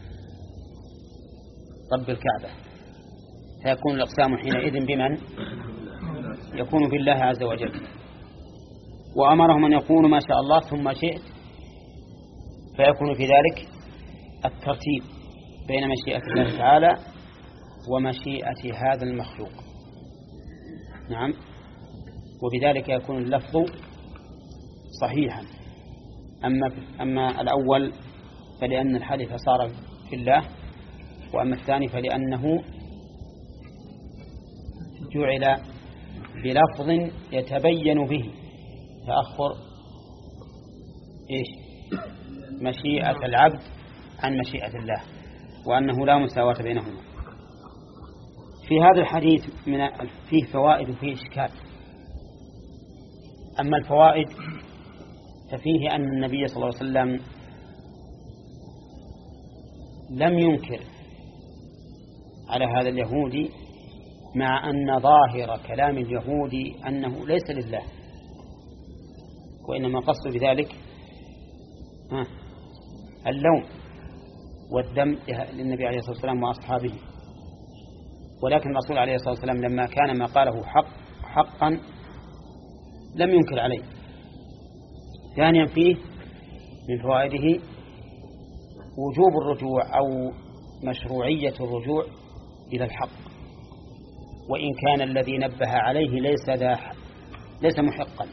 رب الكعبة، فيكون الأقسام حينئذ بمن؟ يكون بالله عز وجل. وأمرهم أن يقولوا ما شاء الله ثم شئت، فيكون في ذلك الترتيب بين مشيئة الله تعالى ومشيئة هذا المخلوق. نعم. وبذلك يكون اللفظ صحيحا. أما, أما الأول فلأن الحديث صار في الله، وأما الثاني فلأنه جعل بلفظ يتبين به تأخر إيش مشيئة العبد عن مشيئة الله، وأنه لا مساواة بينهما. في هذا الحديث من فيه فوائد وفيه إشكال. أما الفوائد ففيه أن النبي صلى الله عليه وسلم لم ينكر على هذا اليهودي مع أن ظاهر كلام اليهود أنه ليس لله، وإنما قصد بذلك اللوم والذم للنبي عليه الصلاة والسلام وأصحابه. ولكن الرسول عليه الصلاة والسلام لما كان ما قاله حق حقا لم ينكر عليه. ثانيا فيه من فوائده وجوب الرجوع أو مشروعية الرجوع إلى الحق، وإن كان الذي نبه عليه ليس ذا ليس محقا.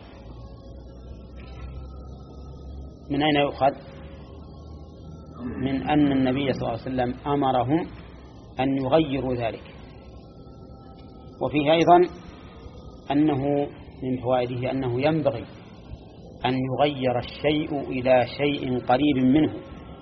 من أين يؤخذ؟ من أن النبي صلى الله عليه وسلم أمرهم أن يغيروا ذلك. وفيه أيضا أنه من فوائده أنه ينبغي أن يغير الشيء إلى شيء قريب منه،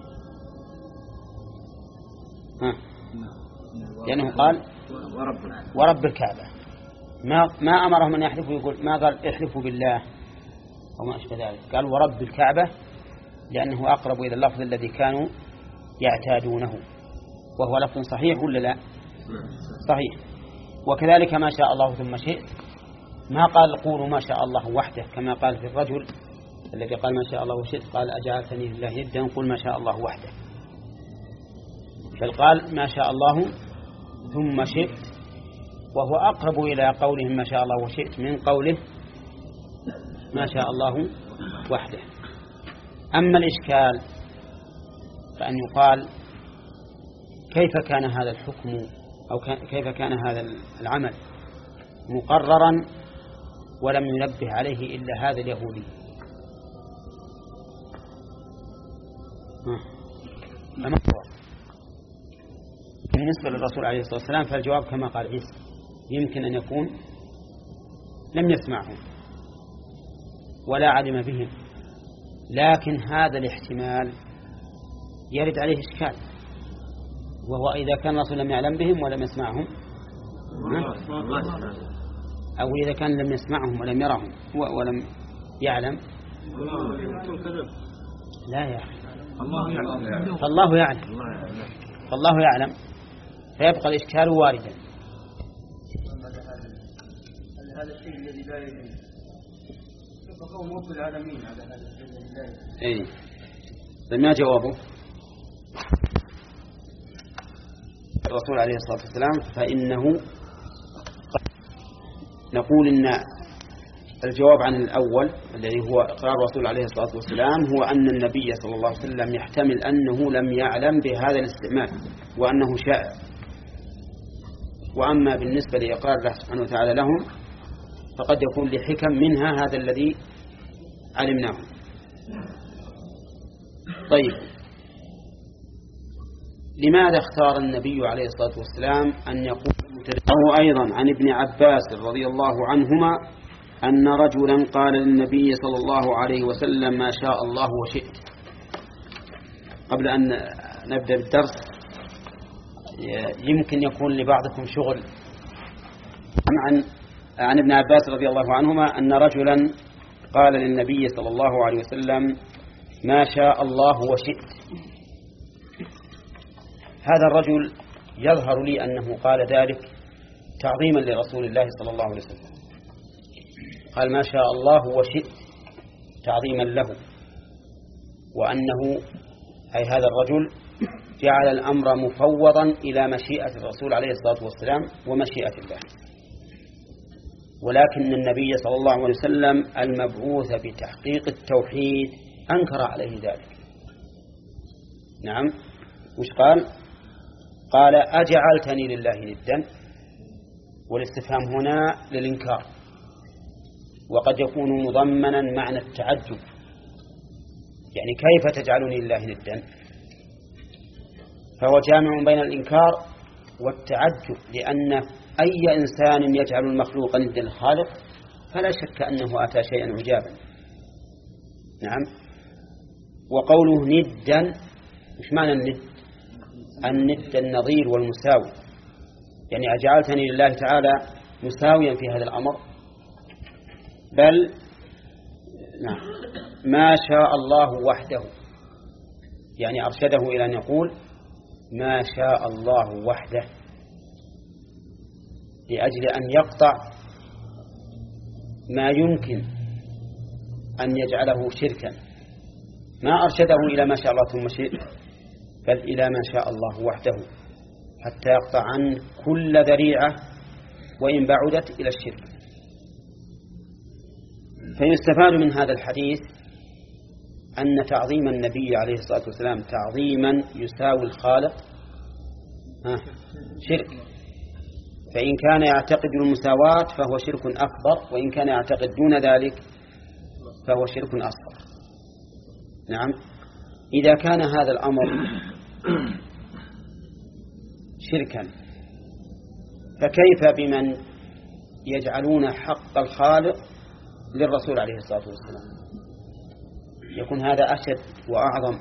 ها. لأنه قال ورب الكعبة، ما ما أمرهم أن يحلفوا، يقول ما قال احلفوا بالله أو ما أشبه ذلك، قال ورب الكعبة لأنه أقرب إلى اللفظ الذي كانوا يعتادونه، وهو لفظ صحيح ولا لا؟ صحيح. وكذلك ما شاء الله ثم شئت، ما قال قولوا ما شاء الله وحده كما قال في الرجل الذي قال ما شاء الله وشئت، قال أجعلتني لله يدا قل ما شاء الله وحده، بل قال ما شاء الله ثم شئت، وهو أقرب إلى قولهم ما شاء الله وشئت من قوله ما شاء الله وحده. أما الإشكال فأن يقال كيف كان هذا الحكم أو كيف كان هذا العمل مقررا ولم ينبه عليه إلا هذا اليهودي. فما هو بالنسبة للرسول عليه الصلاة والسلام؟ فالجواب كما قال عيسى، يمكن أن يكون لم يسمعهم ولا علم بهم، لكن هذا الاحتمال يرد عليه إشكال، وهو إذا كان الرسول لم يعلم بهم ولم يسمعهم، أو إذا كان لم يسمعهم ولم يرهم ولم يعلم، لا يا أخي فالله يعلم فالله يعلم فيبقى الإشكال واردا. هذا الشيء الذي لا يجوز فقوم رب العالمين على هذا الشيء الذي لا يجوز. إيه، فما جوابه الرسول عليه الصلاة والسلام؟ فإنه نقول إن الجواب عن الأول الذي هو إقرار الرسول عليه الصلاة والسلام هو أن النبي صلى الله عليه وسلم يحتمل أنه لم يعلم بهذا الاستعمال وأنه شاء. وأما بالنسبة لإقرار الله سبحانه وتعالى لهم فقد يكون لحكم منها هذا الذي علمناه. طيب، لماذا اختار النبي عليه الصلاة والسلام أن يقول متدعه أيضا عن ابن عباس رضي الله عنهما أن رجلا قال للنبي صلى الله عليه وسلم ما شاء الله وشئت؟ قبل أن نبدأ بالدرس يمكن يكون لبعضكم شغل عن عن ابن عباس رضي الله عنهما أن رجلا قال للنبي صلى الله عليه وسلم ما شاء الله وشئت. هذا الرجل يظهر لي أنه قال ذلك تعظيما لرسول الله صلى الله عليه وسلم، قال ما شاء الله وشئت تعظيما له، وأنه أي هذا الرجل جعل الأمر مفوضا إلى مشيئة الرسول عليه الصلاة والسلام ومشيئة الله. ولكن النبي صلى الله عليه وسلم المبعوث بتحقيق التوحيد أنكر عليه ذلك. نعم، وش قال؟ قال أجعلتني لله ندا، والاستفهام هنا للإنكار، وقد يكون مضمنا معنى التعجب، يعني كيف تجعلني لله ندا؟ فهو جامع بين الإنكار والتعجب، لأن أي إنسان يجعل المخلوق ندا للخالق فلا شك أنه أتى شيئا عجابا. نعم. وقوله ندا، مش معنى الند؟ الند النظير والمساوي، يعني أجعلتني لله تعالى مساويا في هذا الأمر، بل نعم ما شاء الله وحده، يعني أرشده إلى أن يقول ما شاء الله وحده. لأجل أن يقطع ما يمكن أن يجعله شركا، ما أرشده إلى ما شاء الله ثم شئ، بل إلى ما شاء الله وحده، حتى يقطع عنه كل ذريعة وإن بعدت إلى الشرك. فيستفاد من هذا الحديث أن تعظيم النبي عليه الصلاة والسلام تعظيما يساوي الخالق شرك، فإن كان يعتقد المساواة فهو شرك أكبر، وإن كان يعتقد دون ذلك فهو شرك أصغر. نعم، إذا كان هذا الأمر شركا فكيف بمن يجعلون حق الخالق للرسول عليه الصلاة والسلام؟ يكون هذا أشد وأعظم.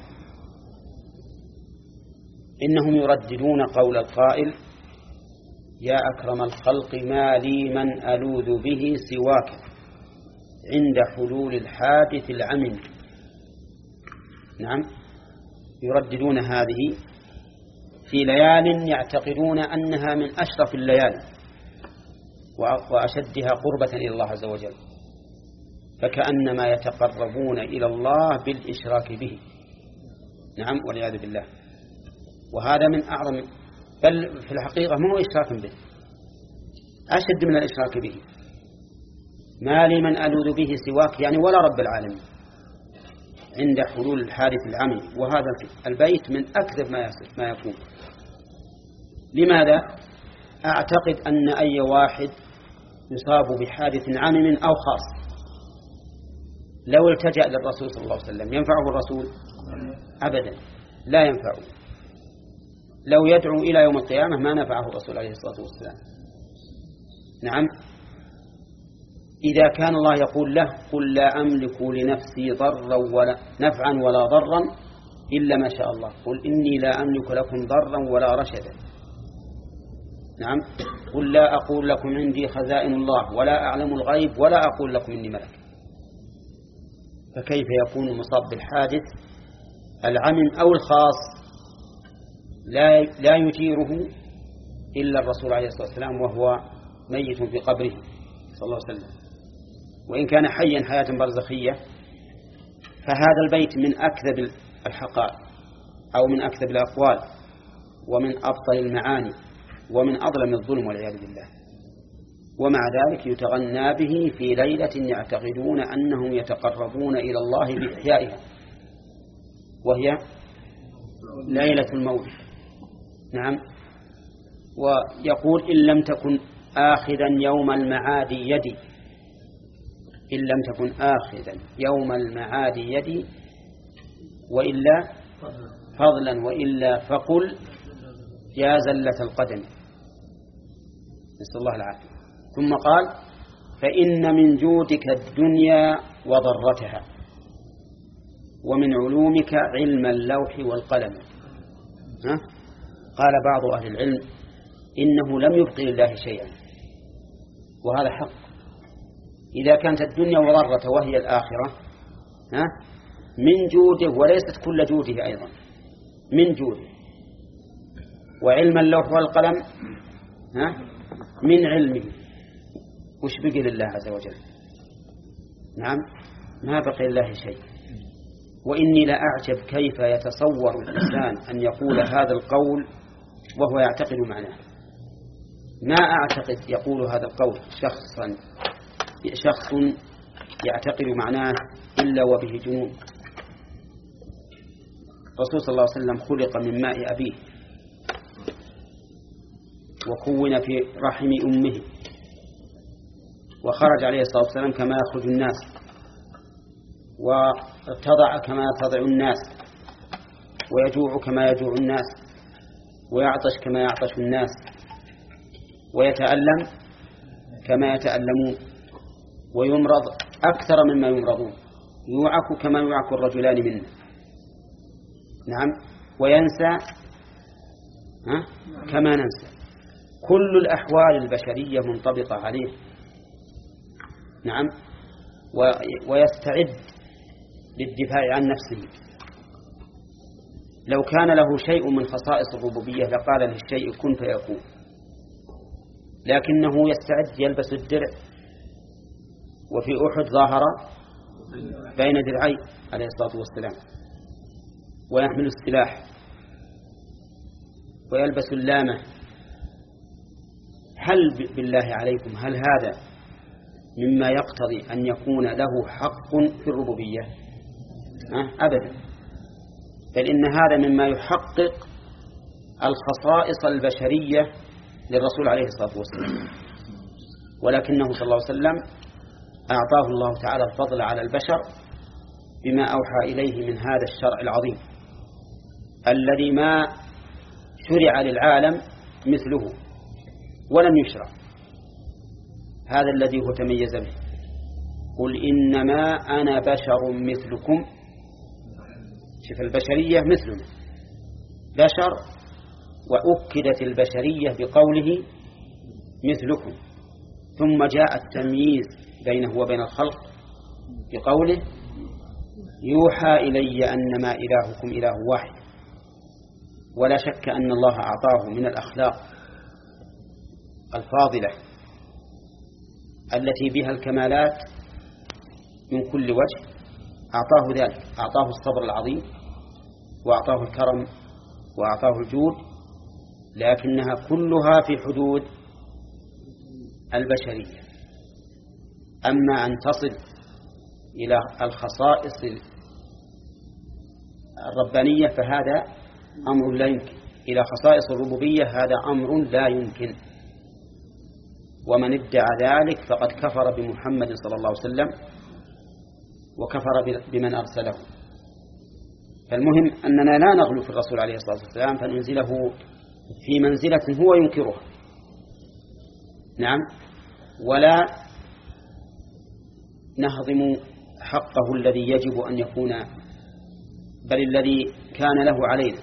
إنهم يرددون قول القائل: يا أكرم الخلق ما لي من ألوذ به سواك عند حلول الحادث العمم. نعم، يرددون هذه في ليال يعتقدون أنها من أشرف الليالي وأشدها قربة إلى الله عز وجل، فكأنما يتقربون إلى الله بالإشراك به. نعم، والعياذ بالله. وهذا من أعظم، بل في الحقيقة ما هو إشراك به، أشد من الإشراك به. ما لي من ألوذ به سواك، يعني ولا رب العالمين، عند حلول الحادث العمي. وهذا البيت من أكذب ما يكون. لماذا؟ أعتقد أن أي واحد يصاب بحادث عمم أو خاص لو التجأ للرسول صلى الله عليه وسلم ينفعه الرسول؟ أبدا لا ينفعه. لو يدعو إلى يوم القيامة ما نفعه الرسول عليه الصلاة والسلام. نعم، إذا كان الله يقول له: قل لا أملك لنفسي ضرا ولا نفعا ولا ضرا إلا ما شاء الله، قل إني لا أملك لكم ضرا ولا رشدا. نعم، قل لا أقول لكم عندي خزائن الله ولا أعلم الغيب ولا أقول لكم إني ملك. فكيف يكون المصاب بالحادث العمم أو الخاص لا لا يجيره إلا الرسول عليه الصلاة والسلام وهو ميت في قبره صلى الله عليه وسلم، وإن كان حيا حياة برزخية؟ فهذا البيت من أكذب الحقائق أو من أكذب الأقوال ومن أبطل المعاني ومن أظلم الظلم والعياذ بالله. ومع ذلك يتغنى به في ليلة يعتقدون أنهم يتقربون إلى الله بإحيائها، وهي ليلة المولد. نعم، ويقول: إن لم تكن آخذا يوم المعاد يدي، إن لم تكن آخذا يوم المعاد يدي وإلا فضلا وإلا فقل يا زلة القدم. نسأل الله العافية. ثم قال: فإن من جودك الدنيا وضرتها ومن علومك علم اللوح والقلم. ها؟ قال بعض أهل العلم: إنه لم يبقي لله شيئا، وهذا حق. إذا كانت الدنيا وضرته وهي الآخرة ها؟ من جوده، وليست كل جوده أيضا، من جوده. وعلم اللوح والقلم ها؟ من علمه. وش بقي لله عز وجل؟ نعم، ما بقي لله شيء. وإني لأعجب كيف يتصور الإنسان أن يقول هذا القول وهو يعتقد معناه. ما أعتقد يقول هذا القول شخصا شخص يعتقد معناه إلا وبه جنون. الرسول صلى الله عليه وسلم خلق من ماء أبيه وكون في رحم أمه، وخرج عليه الصلاة والسلام كما يخرج الناس، وارتضع كما يرتضع الناس، ويجوع كما يجوع الناس، ويعطش كما يعطش الناس، ويتألم كما يتألمون، ويمرض أكثر مما يمرضون، يوعك كما يوعك الرجلان منا. نعم، وينسى ها؟ كما ننسى. كل الأحوال البشرية منطبقة عليه. نعم، ويستعد للدفاع عن نفسه. لو كان له شيء من خصائص الربوبية لقال للشيء كن فيكون. لكنه يستعد يلبس الدرع، وفي أحد ظاهر بين درعي عليه الصلاة والسلام، ويحمل السلاح ويلبس اللامة. هل بالله عليكم هل هذا مما يقتضي أن يكون له حق في الربوبية؟ أه؟ أبدا، بل إن هذا مما يحقق الخصائص البشرية للرسول عليه الصلاة والسلام، ولكنه صلى الله عليه وسلم أعطاه الله تعالى الفضل على البشر بما أوحى إليه من هذا الشرع العظيم الذي ما شرع للعالم مثله ولم يشرع، هذا الذي هو تميز به. قل إنما أنا بشر مثلكم، شوف البشرية مثلنا بشر، وأكدت البشرية بقوله مثلكم، ثم جاء التمييز بينه وبين الخلق بقوله يوحى إلي أنما إلهكم إله واحد. ولا شك أن الله أعطاه من الأخلاق الفاضلة التي بها الكمالات من كل وجه، أعطاه ذلك، أعطاه الصبر العظيم، وأعطاه الكرم، وأعطاه الجود، لكنها كلها في حدود البشرية. أما أن تصل إلى الخصائص الربانية فهذا أمر لا يمكن، إلى خصائص الربوبية هذا أمر لا يمكن، ومن ادعى ذلك فقد كفر بمحمد صلى الله عليه وسلم وكفر بمن أرسله. فالمهم أننا لا نغلو في الرسول عليه الصلاة والسلام فننزله في منزلة هو ينكرها، نعم، ولا نهضم حقه الذي يجب أن يكون، بل الذي كان له علينا،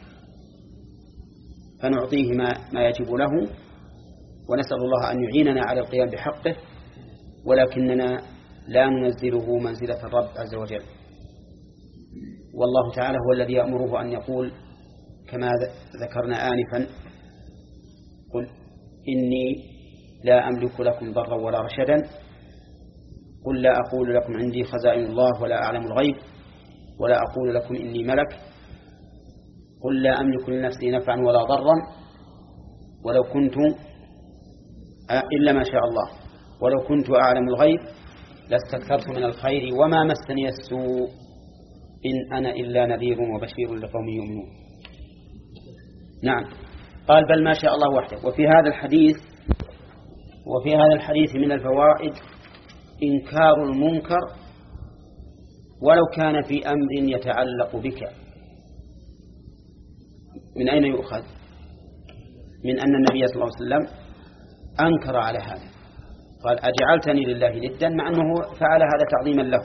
فنعطيه ما, ما يجب له، ونسأل الله أن يعيننا على القيام بحقه، ولكننا لا ننزله منزلة الرب عز وجل. والله تعالى هو الذي يأمره أن يقول كما ذكرنا آنفا قل إني لا أملك لكم ضرا ولا رشدا، قل لا أقول لكم عندي خزائن الله ولا أعلم الغيب، ولا أقول لكم إني ملك، قل لا أملك لنفسي نفعا ولا ضرا ولو كنت إلا ما شاء الله، ولو كنت أعلم الغيب لاستكثرت من الخير وما مسني السوء إن أنا إلا نذير وبشير لقوم يؤمنون. نعم، قال بل ما شاء الله وحده. وفي هذا الحديث وفي هذا الحديث من الفوائد إنكار المنكر ولو كان في أمر يتعلق بك. من أين يؤخذ؟ من أن النبي صلى الله عليه وسلم أنكر على هذا، قال أجعلتني لله ندا، مع أنه فعل هذا تعظيما له.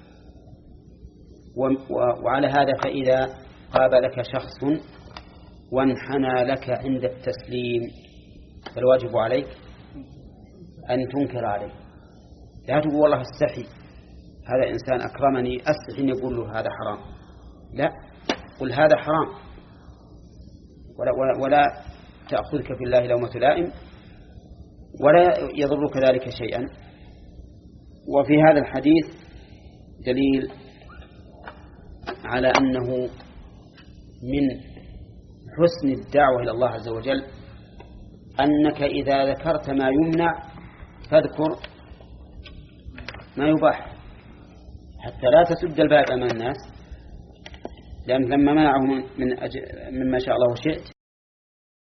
وعلى هذا فإذا قابلك شخص وانحنى لك عند التسليم فالواجب عليك أن تنكر عليه، لا تقول والله استحي هذا إنسان أكرمني أستحي أن يقول له هذا حرام، لا، قل هذا حرام، ولا, ولا, ولا تأخذك في الله لومة لائم، ولا يضرك ذلك شيئا. وفي هذا الحديث دليل على أنه من حسن الدعوة إلى الله عز وجل أنك إذا ذكرت ما يمنع فاذكر ما يباح، حتى لا تسد الباب أمام الناس، لأن لما منعه من أج... مما شاء الله شئت